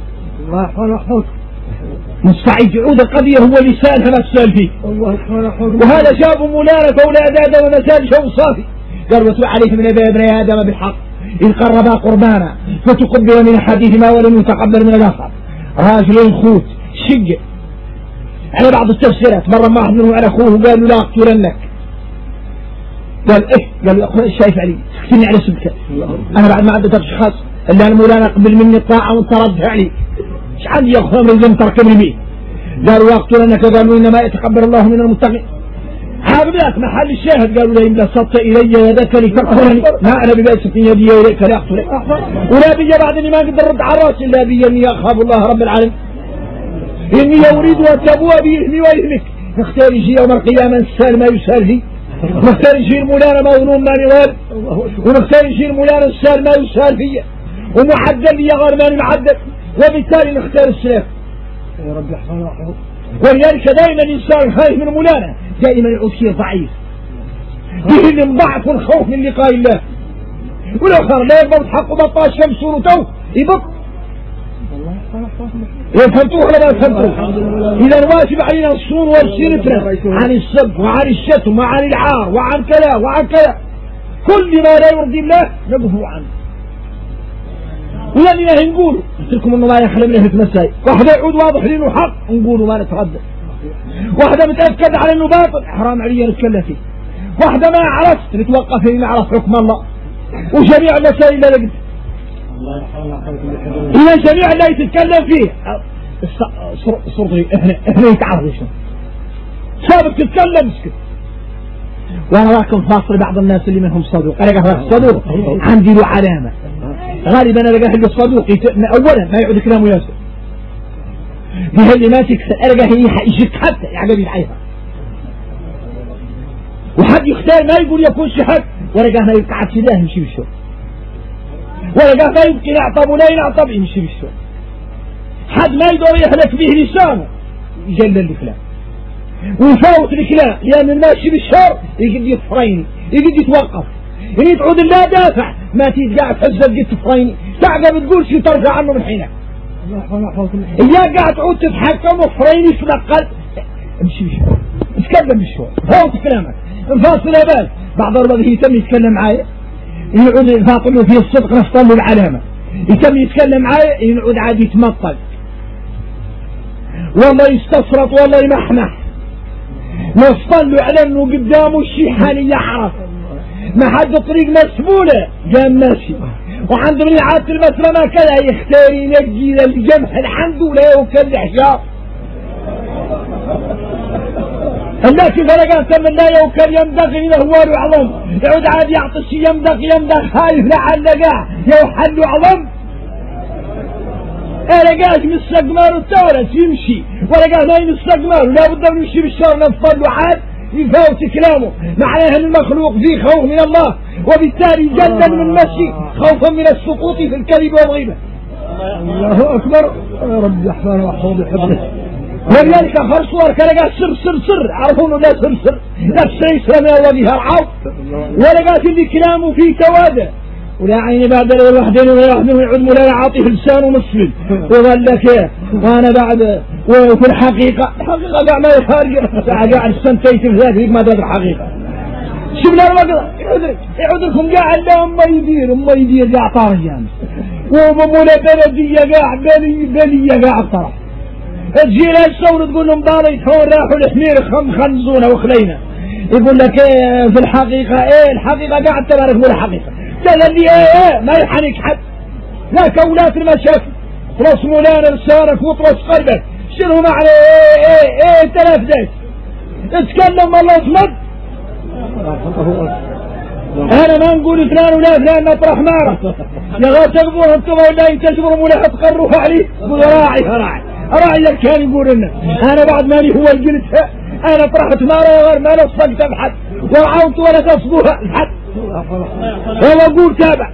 A: مستعد يعود القضية هو لسانها ما السؤال فيه. وهذا شاب مولانا أولاد آدم ومساج شو صافي قال واتلو عليهم من ابني آدم بالحق إن قربا قربانا فتقبل من أحدهما ولم يتقبل من الآخر. راجلين خوت شق على بعض التفسيرات. مرة ما واحد منهم على أخوه قال له لا أقتلنك، قال إيه؟ قال له أخوي شايف علي تكتني على سبكة، أنا بعد ما عدت أشخاص اللي أنا مولانا قبل مني الطاعة وانت ردها علي ايش عندي يا أخوان رزم تركبني بيه. قالوا وأقتلنك، قالوا إنما يتقبل الله من المتقين. حاضرات محل الشاهد قالوا لئن بسطت إلي يدك لتقتلني ما أنا بباسط يدي إليك لأقتلك، ولا بي بعد إني ما أقدر أرد على راسي إلا بي إني أخاف الله رب العالمين، إني أريد أن تبوء بإثمي وإثمك. نختار يجي يوم القيامة السال ما يسال فيه، نختار يجي المولانا مظلوم ما نوال، ونختار يجي المولانا السال ما يسال فيه، ومعدل لي غير ما معدل، وبالتالي نختار السلاف.
B: يا رب يحفظنا ويحفظك.
A: ولذلك دائما الإنسان خايف من مولانا، دائما يعود فيه ضعيف، به ضعف الخوف من لقاء الله. والآخر لا يقبض حقه بطاش شمس ورتو يبط. فهمتوه ولا ما فهمتوه؟ إذا واجب علينا الصون والسيرتنا عن السب وعن الشتم وعن العار وعن كذا وعن كذا، كل ما لا يرضي الله نبهو عنه. ولأننا نقول قلت لكم انه ما يحلم له في مسائل، واحدة يعود واضح لي انه حق نقول ما نتردد، واحدة متأكد على انه باطل حرام علي نتكلم فيه، واحدة ما عرفت نتوقف هنا نعرف حكم الله، وجميع المسائل لا نقدر. إذا جميع اللي تتكلم فيه صرتي احنا يتعرض شنو سابق تتكلم اسكت. وانا راكم فاصل بعض الناس اللي منهم صدوق، انا قهر صدوق عندي له علامة غالبا انا لقاه الصدوق اولا ما يعود كلامه ياسر به اللي ماسك ارقى هي يجيك حتى يعقب يدعيها، وحد يختار ما يقول يكون شحك ورقاه ما يبقى عبسداه يمشي بالشوق، ورقاه ما يبقى يعطب ولا ينعطب يمشي بالشوق، حد ما يدور يهلك به لسانه يجلل الكلام ويفوت الكلام، لأن الماشي بالشر يقد يتفريني يقد يتوقف، إن تعود لا دافع ما تيجي تهزل قد تفريني تعقب تقول شو ترجع عنه من حينك. إياك قاعد تعود تتحكم وفريني تنقل امشي بالشر اتكلم بالشر فوت كلامك انفاصل يا بال. بعض الرجل يتم يتكلم معايا يعود فاطمه فيه الصدق نفطن له العلامة، يتم يتكلم معايا يعود عاد يتمطل والله يستفرط والله يمحمح نفطن له على انه قدامه الشيحاني يعرف ما حد طريق مسبولة قام ماشي، وعنده من عادة المسرة ما كذا يختار ينجي للجمح الحمد ولا يوكل الحجار الناس فرقات من لا يوكل يمدغ إذا هو عظم يعود عاد يعطش يمدغ خايف لعل قاع يوحل عظم. أنا قاعد من السقمار التورة يمشي ولا قاعد نايم السقمار لا بد أن يمشي بالشهر نفضل له عاد يفوت كلامه، معناها أن المخلوق فيه خوف من الله وبالتالي جلل من مشي خوفا من السقوط في الكذب والغيبة.
B: الله أكبر يا رب يحفظنا ويحفظ بحبه.
A: ولذلك آخر صور كان قاعد سر عرفونه لا سر نفس يسلم يا الله بها رعاو ولا قاعد اللي كلامه فيه توادى ولا عيني بعد الوحدين ولا واحد منهم يعود مولانا عاطف لسانه مسلم وقال لك ايه وانا بعد وفي الحقيقة قاع ما يفارق قاع السنتين في ذلك ما تدري الحقيقة شبنا الوقت يعود لكم قاع اللي أما يدير قاع طار الجامس ومولا بلدية قاع بلية قاع الطرف تجي لها الصور تقول لهم باري يتحول راحوا الحمير خنزونا وخلينا يقول لك ايه في الحقيقة ايه الحقيقة قاعد تبارك مو الحقيقة قال لي ايه ما يحنك حد لا كولات المشاكل ترس مولانا لسانك وترس قلبك شنو معنى ايه تلف ذات اتكلم والله اصمد. انا ما نقول فلان ولا فلان نطرح ناره يا غير تقبروا انتم ولا ينتشروا ولا تقروها عليه قول راعي كان يقول لنا انا بعد ماني هو الجلد انا طرحت ناره غير ما لصقت بحد ورعوت ولا تصبوها بحد والله اقول تابع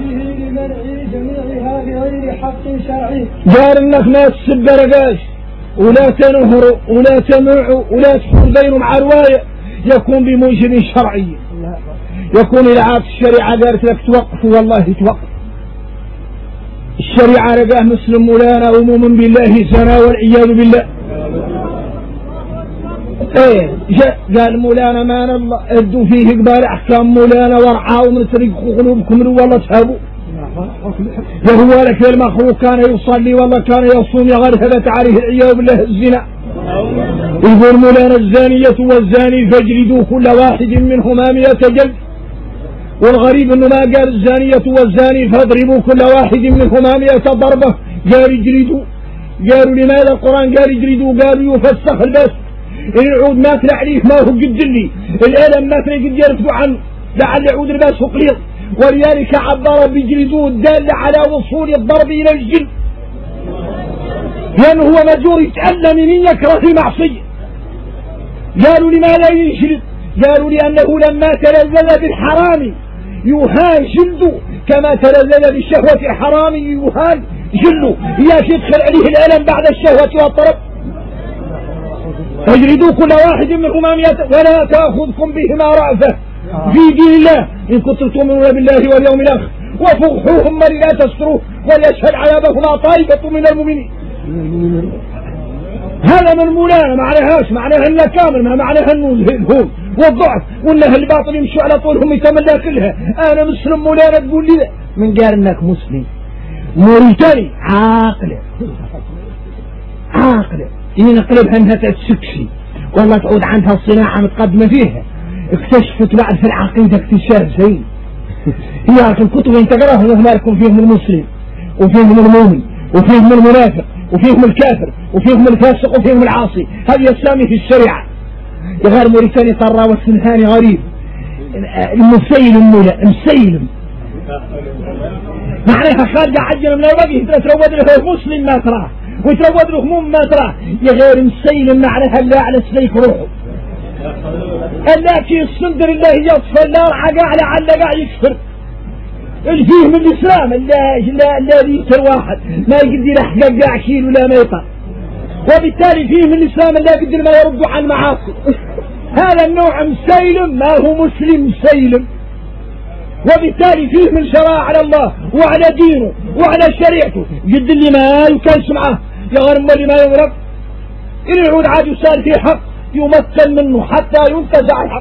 A: قال انك ناس سب رقاش ولا تنهروا ولا تمنعوا ولا تحول بينهم مع رواية يكون بموجب شرعي. يكون العاب الشريعة قالت لك توقف والله توقف. الشريعة لقاه مسلم مولانا ومؤمن بالله زنا والعياذ بالله. ايه قال مولانا ما الله ادوا فيه قبال احكام مولانا وارعاوا من ترقوا قلوبكم والله تهابوا. يهو لك المخلوق كان يصلي والله كان يصوم يغرهبت عليه العياذ بالله الزنا. يقول مولانا الزانية والزاني فاجلدوا كل واحد منهما 100 جلد. والغريب انه ما قال الزانية والزاني فاضربوا كل واحد منهما 100 ضربة، قال اجلدوا. قالوا لماذا القرآن قال اجلدوا؟ قالوا يفسخ البس العود ما تلا عليه ما هو قد لي الألم ما تلا قد يرفضوا عنه لعل يعود الباس قليل، ولذلك عبر بجلدوه الدالة على وصول الضرب إلى الجلد، لأنه هو مجور يتألم من يكره المعصية. قالوا لماذا ينشرد؟ قالوا لأنه لما تلذذ بالحرام يهان جلده كما تلذذ بالشهوة الحرام يهان جلده، ياش يدخل عليه الألم بعد الشهوة والطرب. اجلدوا كل واحد منهما 100 ولا تأخذكم بهما رأفة في دين الله إن كنتم تؤمنون بالله واليوم الآخر وفضحوهم من لا تستروه وليشهد عذابهما طائفة من المؤمنين. هذا من مولانا معناها انه كامل، ما معناها انه الهون والضعف وانه الباطل يمشوا على طولهم يتملى كلها. انا مسلم مولانا تقول لي من قال انك مسلم موريتاني عاقله ينقلبها انها تتسكسي والله تعود عنها الصناعة متقدمة فيها، اكتشفت بعد في العقيدة اكتشاف زين. هي الكتب انت تقراهم وهم لكم فيهم المسلم وفيهم المؤمن وفيهم المنافق وفيهم الكافر وفيهم الفاسق وفيهم العاصي. هذه اسلامي في الشريعة. غير موريتاني طرى والسنهاني غريب المسيلم معناها خارجة عجل من الوجه تتروض له مسلم ما تراه ويتروض له مؤمن ما تراه. يا غير مسيلم معناها اللي على سليك روحه اللي الصندر الله يصفى النار عقا لعل قاع يكفر الفيه من الإسلام الذي يكتر واحد ما يقدر يحقق قاع كيل ولا ميطر، وبالتالي فيه من الإسلام لا يقدر ما يرد عن معاصي. هذا النوع مسيلم ما هو مسلم مسيلم، وبالتالي فيه من شرائع على الله وعلى دينه وعلى شريعته قد اللي ما يكنس معه يغرم اللي ما يغرب إن يعود عاد يسال في حق يمثل منه حتى ينتزع الحق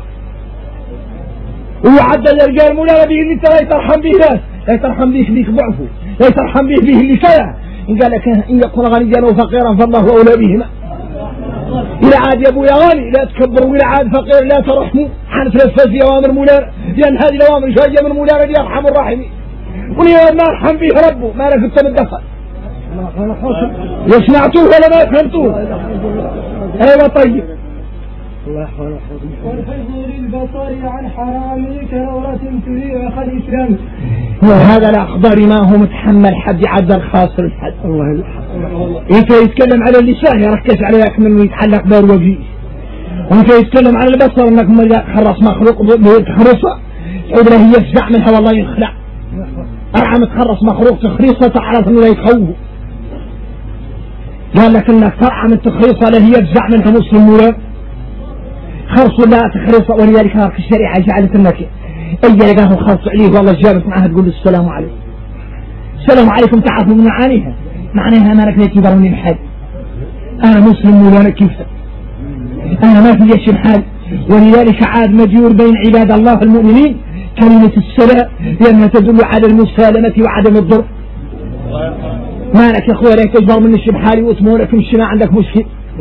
A: ويعدل الرجال مولانا به اللي انت لا يترحم به ناس لا يترحم به بيك ضعفه لا يترحم به اللي كذا. إن قال لك إن يكون غنيا وفقيرا فالله أولى بهما. إلى عاد يا أبو يا غالي لا تكبروا، إلى عاد فقير لا ترحموا عن تنفذ في أوامر مولانا، لأن هذه الأوامر جاية من مولانا ليرحم الراحمين، ولما يرحم به ربه ما لك أنت متدخل. يسمعتوه ولا ما فهمتوه؟ أيوة طيب.
B: والحفظ للبصر عن حرام كرورة تريع خد إسلام.
A: وهذا الأخضر ما هو متحمل حد يعدل خاصر الحد. الله إنت يتكلم على اللسان يركز عليك من يتحلق بار وجهه، وإنت يتكلم على البصر أنك ما خرص مخلوق بخرصة تعود له يفزع منها والله يخلع. أرعى متخرص مخلوق تخريصة تعرف أنه لا يتخوه. قال لك أنك ترعى من تخريصة له يفزع منها مسلم ولا خرص لا تخريصة، ولذلك هارك الشريعة جعلت أنك أي لقاه خرص عليه والله جابت معها تقول السلام عليكم. السلام عليكم تعرفوا من معانيها، معناها أنا لك نيتي بروني الحال أنا مسلم ولا كيف أنا ما في يشي الحال. ولذلك عاد مجيور بين عباد الله المؤمنين كلمة السلام لأنها تدل على المسالمة وعدم الضر. ما لك يا أخوة لا تجبر من الشي بحالي واسمونك مشي ما عندك مشكل.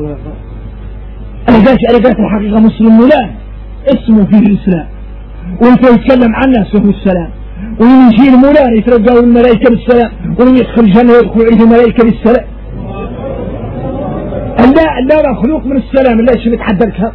A: ألقات الحقيقة مسلم ولا اسمه فيه الإسلام، وانت يتكلم عن نفسه السلام، ومن يجي المولان يترجعوا الملائكة بالسلام، ومن يدخل الجنة يدخل عليه الملائكة بالسلام. لا مخلوق من السلام لا شيء متحدث.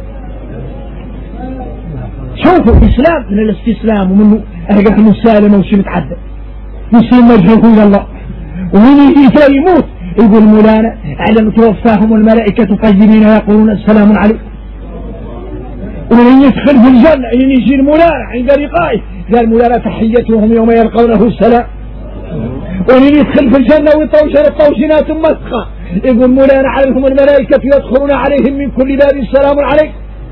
A: شوفوا الإسلام من الاستسلام ومنه أرجع المسالمة وشيء متحدث مسلم مجهول إلى الله، ومن يجي يموت يقول مولانا أعلم توفاهم الملائكة طيبين يقولون السلام عليكم. ومن يدخل في الجنة إن يجي المولانا عند لقائه قال مولانا تحيتهم يوم يلقونه السلام. ومن يدخل في الجنة ويطوشن الطوشنات مسخة يقول مولانا عليهم الملائكة يدخلون عليهم من كل باب سلام عليك.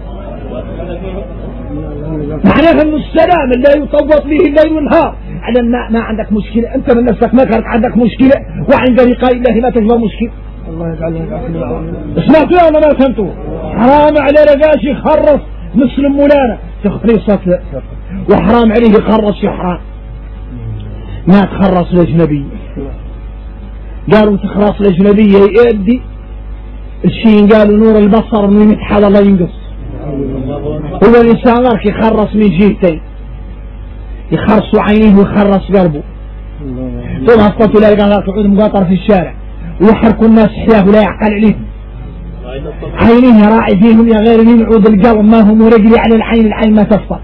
A: معناها أن السلام لا يطوط به الليل والنهار. على ما عندك مشكلة أنت من نفسك ما كانت عندك مشكلة، وعند لقاء الله ما تجبر مشكلة.
B: الله يجعلها.
A: سمعتوا ولا ما فهمتوا؟ حرام عليه رجاش يخرص مسلم مولانا تخريصات وحرام عليه يخرص يحرام. ما تخرص الأجنبي. قالوا تخرص الأجنبية يؤدي الشيء قالوا نور البصر من يتحل الله ينقص. هو الإنسان غيرك يخرص من جهتين، يخرص عينيه ويخرص قلبه. ثم أسقطوا لا يقال تعود مقاطر في الشارع ويحركوا الناس حياه ولا يعقل عليهم. عينيه راعي فيهم يا غير من عود القلب ما هم رجلي على العين ما تفطر.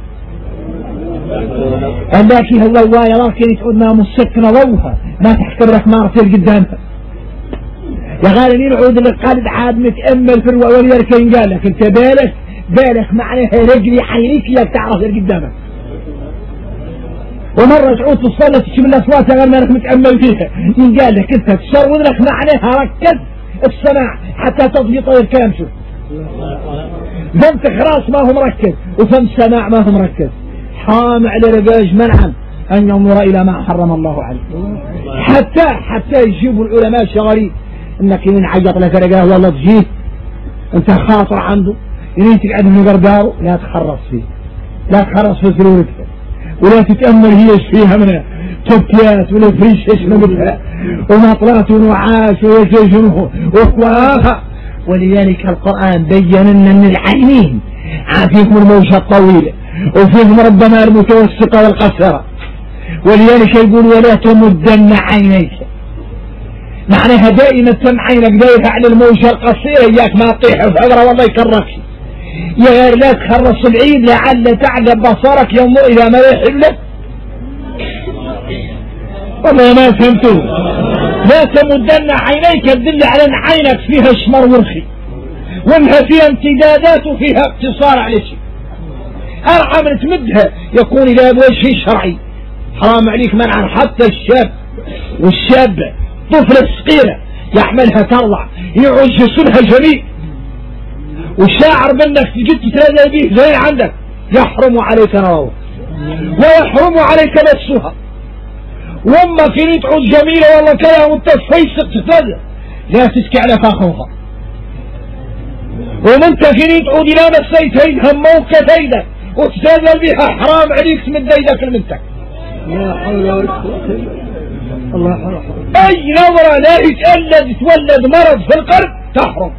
A: لكن الضوايا لكن تعود ما مسكنة ضوها ما تحتبرك ما رفير قدامها. يا غير من عود القلب عاد متأمل في الوليركين قال لك انت بالك معناها رجلي عينيك لا تعرف قدامك. ومرة تعود تصلي تشم الأصوات غير ما انك متأمل فيها قال لك انت تشرود لك معناها ركز السماع حتى تضبط الكلام. شوف فهمت خلاص ما هو مركز وفهم سماع ما هو مركز. حرام على رجاج منعا أن ينظر إلى ما حرم الله عليه. حتى يجيبوا العلماء شغالين انك من عيط لك رجاه والله تجيه انت خاطر عنده إذا تقعد من قرداره لا تخرص فيه، لا تخرص في سرورتك ولا تتأمل هي ايش فيها من تبكيات ولا فريش ايش نبتها ومطلات ونوعاش ويجيجنه وكواها. ولذلك القرآن بين ان العينين فيهم الموجة الطويلة وفيهم ربما المتوسطة والقصيرة. ولذلك يقول ولا تمدن عينيك معناها دائما تم عينك دايرها على الموجة القصيرة اياك ما تطيح وفقرة والله يكرك يا غير لا تخرص العين لعل تعقب بصرك ينظر إلى ما يحب لك. والله ما فهمتوا. لا تمدن عينيك تدل على ان عينك فيها شمر ورخي وانها فيها امتدادات وفيها اقتصار على شيء. ارحم من تمدها يكون الى وجه شرعي. حرام عليك منعا حتى الشاب والشابة طفلة صغيرة يحملها ترضع يعود جسمها جميل وشاعر منك تجد تتلازل به زي عندك يحرم عليك نواه ويحرم عليك نفسها. وما كنت تعود جميلة والله كلا وانت فيسق تتلازل لا تسكي على فاخوها. ومن كنت تعود الى نفسيت هيدها موكة هيدك وتتلازل بها حرام عليك تمد ايدك لمنتك.
B: لا حول ولا قوة الا الله. حرام
A: اي نظرة لا يتولد مرض في القلب تحرم.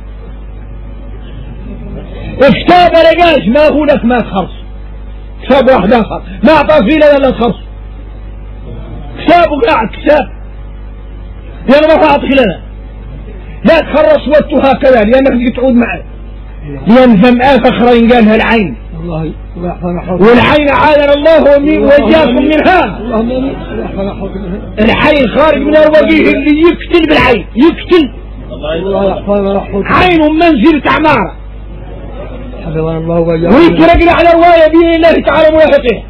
A: كتاب رجاج ما هو لك ما تخرص كتاب واحد اخر ما اعطى فيه ولا تخرص كتابه قاعد كتاب لأنه ما تعطي لنا لا تخرص وته هكذا لأنك تعود معه لأن ذمآت أخرين قالها العين والعين عادنا الله وإياكم منها. العين خارج من الوجيه اللي يقتل بالعين يقتل عين منزل عمارة ويترقنا على الرواية بإذن الله تعالى ملاحقه.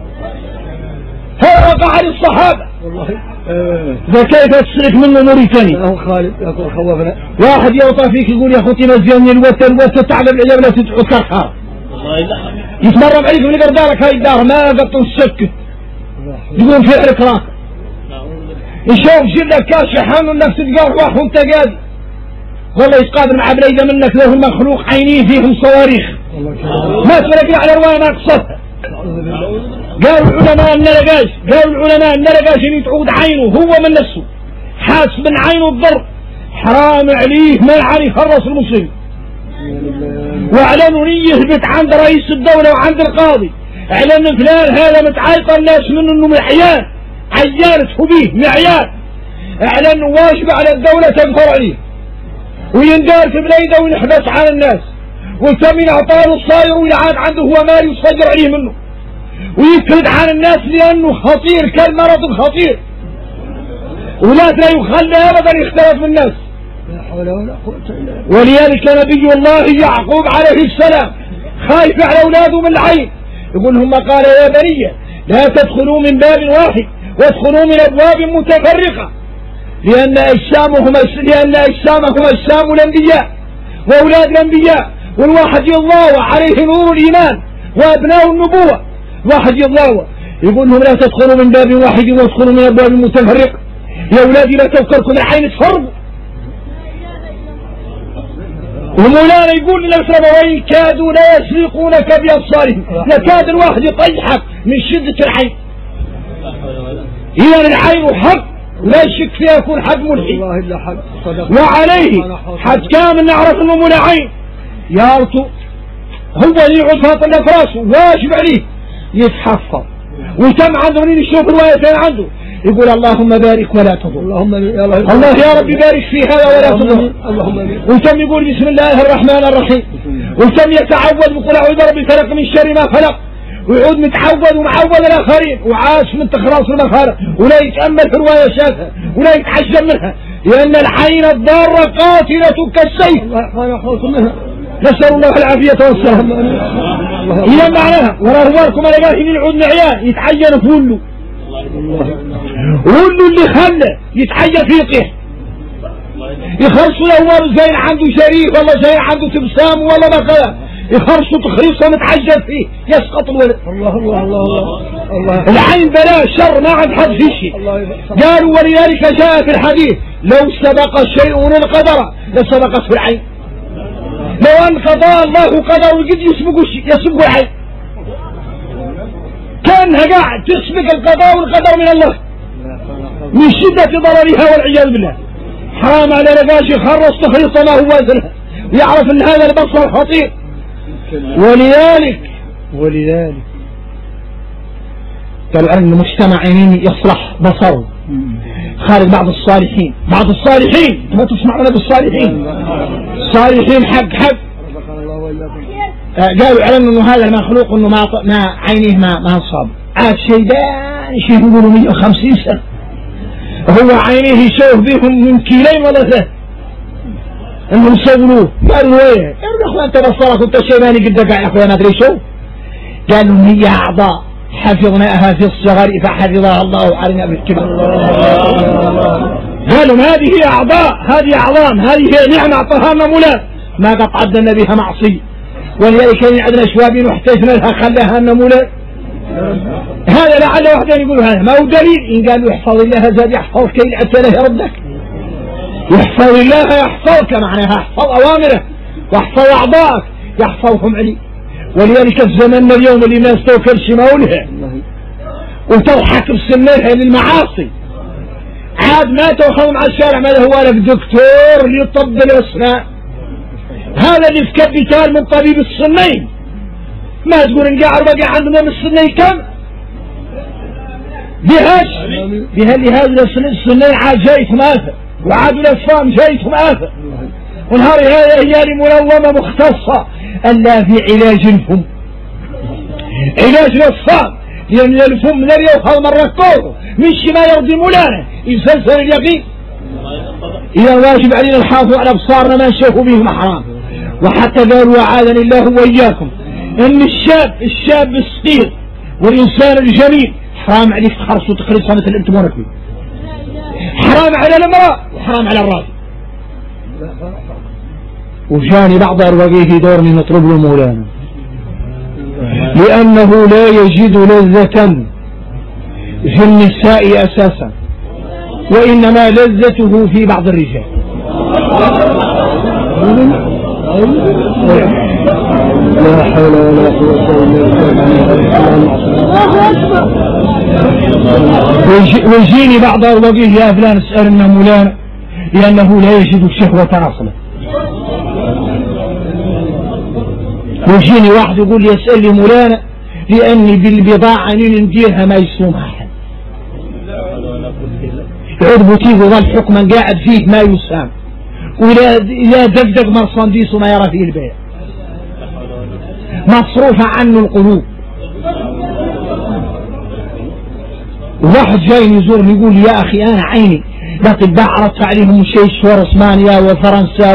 A: هذا وقع على الصحابة ذا كيف تسرق منه موريتاني واحد يوطى فيك يقول يا أخوتي مزياني الوتر تعلم العلم لا تدعو كرخار يتمرم عليك من قردارك هاي الدار ما قطوا السكت يقول فعلك راك يشوف جلك كاشحان والنفس تقار واحد وانت قادي والله يتقادر مع بليدة منك له المخلوق عينيه فيهم صواريخ ما تفرق على رواية ما قصدها. قالوا العلماء أن نرقاش ان تعود عينه هو من نفسه حاس من عينه الضر حرام عليه ما عليه يخرص المسلم. واعلنوا يهبط عند رئيس الدولة وعند القاضي اعلن فلان هذا متعايق الناس منه انه معيان عيانته به معيان اعلنوا واجب على الدولة تنفر عليه ويندار في بليده وينحبس على الناس ويتم اعطاه الصاير ويعاد عنده هو مال يصدر عليه منه ويفرد عن الناس لانه خطير كالمرض الخطير ولا يخلى ابدا يختلط بالناس. ولذلك نبي الله يعقوب عليه السلام خايف على اولاده من العين يقول هم قال يا بني لا تدخلوا من باب واحد وادخلوا من ابواب متفرقه لأن أجسامهم أجسام الأنبياء وأولاد الأنبياء، والواحد يضاوى عليه نور الإيمان وأبناء النبوة. واحد يضاوى يقول لهم لا تدخلوا من باب واحد وادخلوا من أبواب متفرقة، يا أولادي لا تفكركم العين تفرقوا. ومولانا يقول للأسرة وإن كادوا لا يسرقونك بأبصارهم، لكاد الواحد يطيحك من شدة العين. إذا العين حق لا شك فيها يكون حق ملحي. وعليه حد كامل نعرف انه ملعين يارتو هو اللي يقعد فاطن لفراسه واجب عليه يتحفظ. وتم عنده من يشوف الروايتين عنده يقول اللهم بارك ولا تضر، الله يا رب بارك في هذا ولا تضر. وتم يقول بسم الله الرحمن الرحيم، وتم يتعوذ بقول اعوذ برب الفلق من شر ما خلق، ويعود متعود ومعود الاخرين وعاش من تخلاص المخارج، ولا يتامل في روايه شافها ولا يتعجب منها، لان العين الضاره قاتله كالسيف. نسال الله العافيه والسلام. اذا معناها وراه باركم انا قال يعود نعيان يتعين في ولو اللي خله يتعين في يطيح، يخرصوا له زين عنده شريف والله زين عنده تبسام والله ما كذا، يخرصوا تخريصه متعجب فيه يسقط الولد. الله العين بلاء شر ما عند حد في شيء. قالوا ولذلك جاء في الحديث لو سبق شيء القدر لسبقته العين. لو ان قضاء الله قدر وقد يسبق العين كانها قاعد تسبق القضاء والقدر من الله من شدة ضررها والعياذ بالله. حرام على لقاش يخرص تخريصه ما هو وزنها ويعرف ان هذا البصر خطير. ولذلك قال أن المجتمع يصلح بصره خارج بعض الصالحين ما تسمعون بالصالحين، الصالحين حق قالوا علم انه هذا المخلوق انه ما عينيه ما انصاب عاد شيء يقولوا 150 سنة هو عينيه يشوف بهم من كيلين ولا ثلاث انهم سولوه. قالوا ايه يا اخوان انت بصرك وانت شيباني قدك يا اخوان ما ادري شو. قالوا هي اعضاء حفظناها في الصغر فحفظها الله علينا بالكبر. قالوا هذه هي اعضاء، هذه اعظام، هذه هي نعمه اعطاها لنا مولانا ما قد عدنا بها معصيه، ولذلك عندنا شوابين واحتجنا لها خلاها لنا مولانا. هذا لعل واحدين يقولوا هذا ما هو دليل. ان قالوا احفظ الله زاد يحفظك يلعب له يردك. يحفظ الله يحفظك معناها احفظ اوامره واحفظ اعضائك يحفظهم علي. ولذلك في زمننا اليوم اللي الناس توكلش مولها وتضحك بسنها للمعاصي عاد ما تأخذهم على الشارع ما هو لك دكتور ليطب الاسنان. هذا اللي في كابيتال من طبيب السنين ما تقول انقاعد بقى عندنا من السنين كم بهذا السنين عاد جايتهم آفة وعادوا الأسفام جايتهم آفة. ونهار هي منظمة مختصة ألا في علاج الفم، علاج الأسفام، لأن الفم الذي يؤخذ مرة كوره مش ما يرضي مولانا يسلسل اليقين. إذا واجب علينا الحافظ على أبصارنا ما نشوف بهم حرام. وحتى قالوا وعاذني الله وإياكم أن الشاب الصغير والإنسان الجميل حرام عليك تخرص وتخرصها مثل أنت مرة فيه، حرام على المرأة وحرام على الراجل. وجاني بعض أرواقيه دور من مطلوب له مولانا لأنه لا يجد لذة في النساء أساسا وإنما لذته في بعض الرجال. لا حول ولا قوة إلا بالله. ويجيني بعض أرواقيه يا فلان اسألنا مولانا لأنه لا يجد الشهوة أصلا. ويجيني واحد يقول يسأل لي مولانا لأني بالبضاعة نديرها ما يسوم أحد يعود بوتيك وظل حكما قاعد فيه ما يسام وإذا دقدق مرصنديس وما يرى فيه البيع مصروفة عنه القلوب. واحد جاي يزورني يقول يا أخي أنا عيني الأطباء عرضت عليهم شيء شهور اسبانيا وفرنسا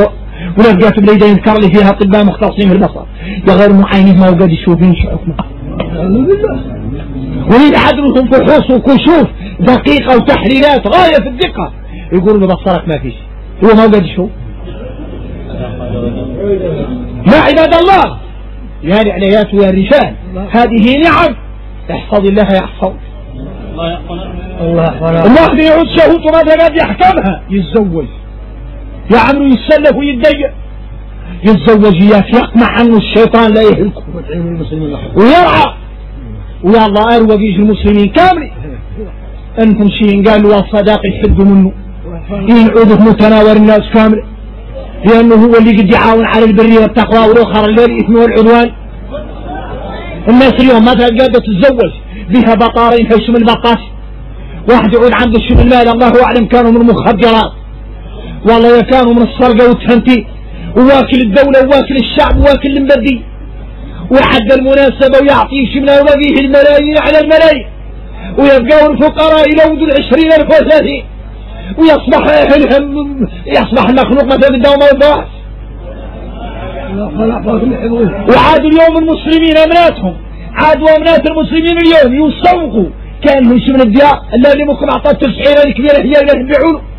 A: ولقيت بليدة يذكر لي فيها أطباء مختصين في البصر يا غير معينين ما وقد يشوفين شو حكمه ويعدلهم فحوص وكشوف دقيقة وتحليلات غاية في الدقة، يقولوا له بصرك ما فيش، هو ما قد شو. يا عباد الله، يا العليات ويا الرجال، هذه نعم، احفظ الله يحفظ. الواحد يعود شهوته ما قاعد يحكمها، يتزوج يا عمرو، يتسلف ويتضيق، يتزوج اياك يقمع عنه الشيطان لا يهلكه ويرعى، ويا الله اروق يجي المسلمين كاملين انكم شيء قالوا الصداق يحدوا منه ينعوده في متناول الناس كامل، لانه هو اللي قد يعاون على البر والتقوى والاخر الاثم والعدوان. الناس اليوم ما قاعده تتزوج بها بطارين هيشم البطاش، واحد يعود عنده شم المال الله اعلم كانوا من المخدرات والله كانوا من السرقه والتهنتي، وواكل الدوله وواكل الشعب وواكل المبدي، ويعدى المناسبه ويعطيه شمنا وبقيه الملايين على الملايين، ويبقوا الفقراء يلودوا 20,000 و30، يصبح المخلوق مثلا الدوام والضواحش. وعادوا اليوم المسلمين امناتهم، عادوا امنات المسلمين اليوم يسوقوا كانهم من الديار اللي ممكن اعطاه تسعيره الكبيره هي اللي يبيعوا له.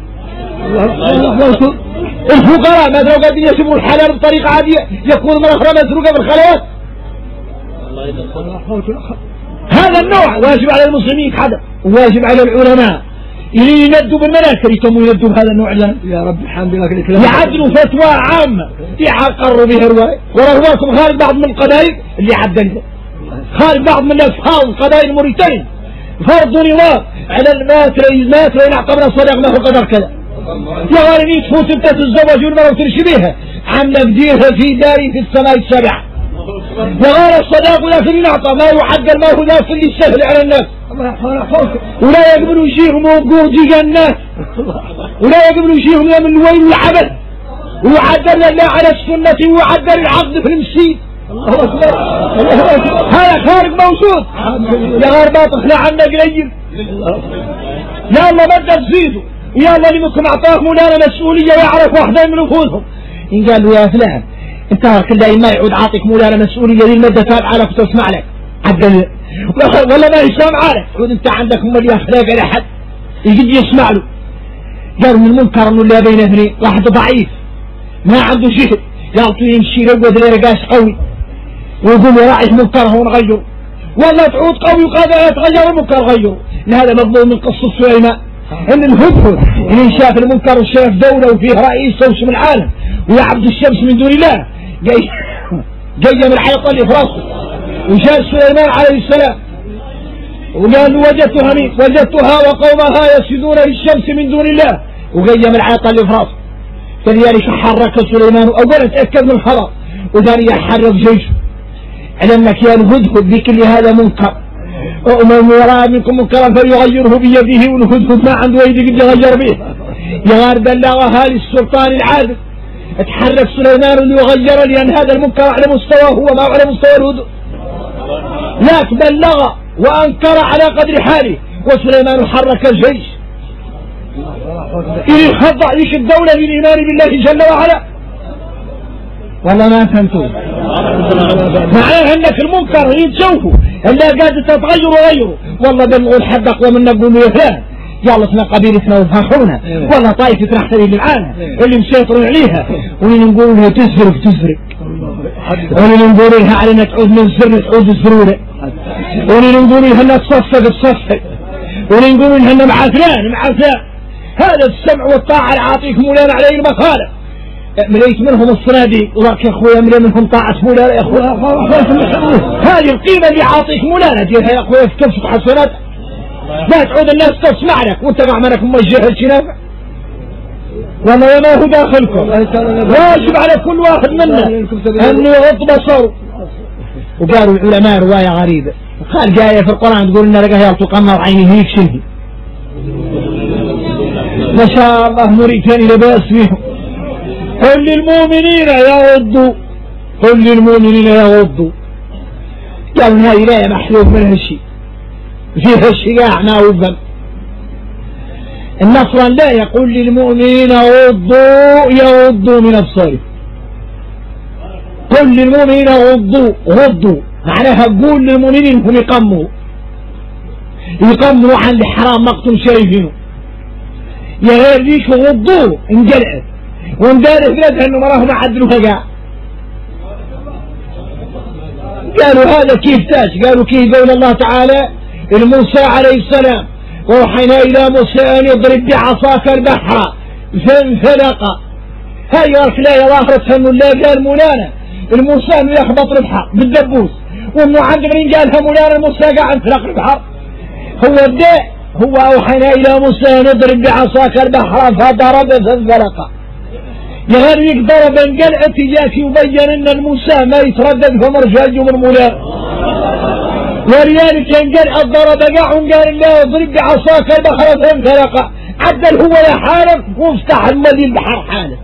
A: الفقراء ما لو قاعدين يسيبوا الحلال بطريقه عاديه يكون مرخره مسروقه بالخلوات. هذا النوع واجب على المسلمين حذر، وواجب على العلماء اللي يندوا بالمناكر يتموا يندوا بهذا النوع الان.
B: يا رب الحمد لله الكلام
A: يعدلوا فتوى عامه يقروا بها روايه، ورهواكم خارج بعض من القبائل اللي عدلها، خارج بعض من الافهام القبائل الموريتانيه فرضوا نظام على الماتري نعتبرها صدق له قدر كذا. يا غالبي تفوت انت تتزوج والمرأة وتمشي بها عامله بديرها في داري في السماء السابعه. يا غالي الصداق ولا في نعطى ما يعدل ما هو ذاك اللي يسهل على الناس، ولا يقبلوا يجيهم وقوع جيجا الناس، ولا يقبلوا يجيهم من الويل والعبث، ويعدل الله على السنة ويعدل العقد في المسجد. هذا خارج موجود يا غير ما تخلع عنا قليل. يا الله بدأ تزيدوا، ويا الله اللي منكم اعطاه مولانا مسؤولية ويعرف واحدة من نفوسهم إن قال له يا فلان انت كل ما يعود عاطيك مولانا مسؤولية للمدة تابعة لك وتسمع لك عدل ولا ما يسمع لك، عود انت عندك ملي اخلاق على حد يجي يسمع له. قالوا من المنكر انه لا بين اثنين، واحد ضعيف ما عنده شيء يعطي يمشي يروض لرقاش قوي ويقول يراعي منكره ونغيره، والله تعود قوي وقادر يتغير المنكر غيره. هذا مضمون من قصة سليمان ان الهدهد ان شاف المنكر وشاف دولة وفيه رئيس وشم العالم ويعبد الشمس من دون الله جاي من الحيطة اللي في راسه، وجاء سليمان عليه السلام وقال وجدتها وقومها يسجدون للشمس من دون الله، وقيم الحيطة اللي في راسه. فلذلك حرك سليمان اولا تأكد من الخبر، وثانيا حرك جيشه على انك يا الهدهد بكل هذا منكر، ومن وراء منكم منكرا فليغيره بيده، والهدهد ما عنده يد قد يغير به. يغار بلغها للسلطان العادل، اتحرك سليمان ليغير لأن هذا المنكر على مستواه هو ما على مستوى الهدهد، لكن بلغ وأنكر على قدر حاله. وسليمان حرك الجيش إلي خضع ليش الدولة للإيمان بالله جل وعلا. والله ما فهمتوا معناه انك المنكر يتشوفوا الا قاعد تتغير وغيره. والله بنقول حد اقوى منا نقول يا فلان يلا اسمها قبيلتنا وفاخرنا، والله طائفتنا احسن للعالم اللي مسيطرون عليها، ولين نقول لها تزفرق ولين نقول لها على انها تعود من الزر تعود الزرورة، ولين نقول لها انها تصفق ولين نقول لها انها مع فلان. هذا السمع والطاعة العاطيك مولانا عليه المخالف. مليت منهم الصناديق وراك يا اخويا ملي منهم طاعة مولانا يا اخويا. هذه القيمة اللي عاطيك مولانا ديرها يا اخويا في كبسة حسنات، لا تعود الناس تسمع لك وانت قاعد موجه الشنافة. والله ما هو داخلكم، واجب على كل واحد منا ان يغض بصره. وقالوا العلماء رواية غريبة، قال جاية في القرآن تقول لنا لقاها تقمر عينه هيك شنهي ما شاء الله مريتين لباس فيهم. قل للمؤمنين يغضوا. قالوا هذه لا محلوب منها شيء، فيها الشجاع ما وذم. النصر لا يقول للمؤمنين يغضوا من أبصارهم. قل للمؤمنين غضوا معناها قول للمؤمنين هم يقموا عن الحرام مقتم شايفينه يا غير ذيك وضوه انقلعت وندار ثلاثة انه مراهم عدلوا فقع قالوا هذا كيف تاج قالوا كيف قول الله تعالى الموسى عليه السلام ووحينا الى موسى ان يضرب بعصاك البحر فانفلق هاي الآية ظاهرة انه لا قال مولانا الموسى انه يخبط البحر بالدبوس وامه عندما قالها مولانا الموسى قاعد انفلق البحر هو الداء هو اوحينا الى موسى ان يضرب بعصاك البحر فضرب فانفلق يغير يقدر بنقلعت جاك يبين ان الموسى ما يتردد فمرجاج من مولانا ولذلك كان قال الضرب قاع قال الله اضرب بعصاك البحر فانفلق عدل هو يا حالم وافتح المدي البحر حالم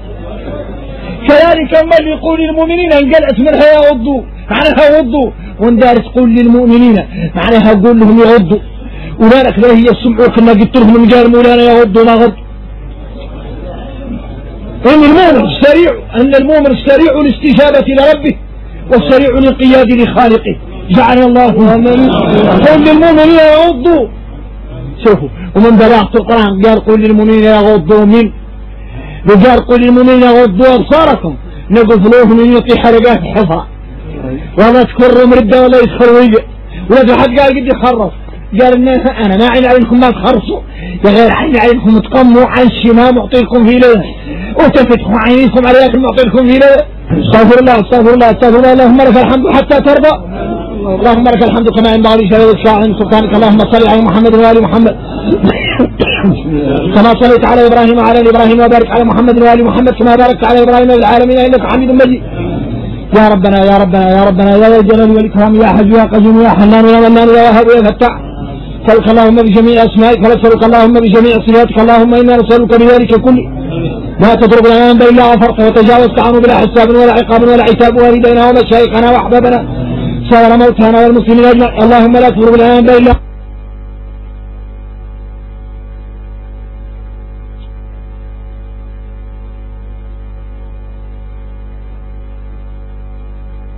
A: كذلك اما اللي يقول للمؤمنين انقلعت منها يغضوا معناها غضوا وندار تقول للمؤمنين معناها قول لهم يغضوا ولذلك لا هي السمع كنا قلت لهم من قال مولانا يغضوا ما غضوا أن المؤمن السريع الاستجابة لربه والسريع الانقياد لخالقه جعل الله قل للمؤمنين يغضوا شوفوا ومن بلاغة القرآن قال قل للمؤمنين يغضوا من وقال قل للمؤمنين يغضوا أبصاركم نقفلوه من يطي حرقات الحفرة ولا تكروا مرده ولا يسخروا ولا حد قال قد يخرص قال الناس أنا ما عين عليكم ما تخرصوا يا غير عين عليكم تقموا عن شما معطيكم في ليلة وتفتحوا عينيكم على ياكم معطيكم في ليلة استغفر الله استغفر الله استغفر الله اللهم لك الحمد حتى ترضى اللهم لك الحمد كما ينبغي لجلال الشاعر سبحانك اللهم صل على محمد وآل محمد كما صليت على إبراهيم وعلى آل إبراهيم وبارك على محمد وآل محمد كما باركت على إبراهيم والعالمين إنك حميد مجيد يا ربنا يا ربنا يا ربنا يا ذا الجلال والإكرام يا حي يا قيوم يا حنان يا منان يا وهاب يا فتاح نسألك اللهم بجميع أسمائك ونسألك اللهم بجميع صفاتك اللهم إنا نسألك بذلك كله لا تترك لنا ذنبا إلا غفرته وتجاوزت عنه بلا حساب ولا عقاب ولا عتاب والدينا ومشايخنا وأحبابنا سائر موتانا والمسلمين أجمعين اللهم لا تترك لنا ذنبا إلا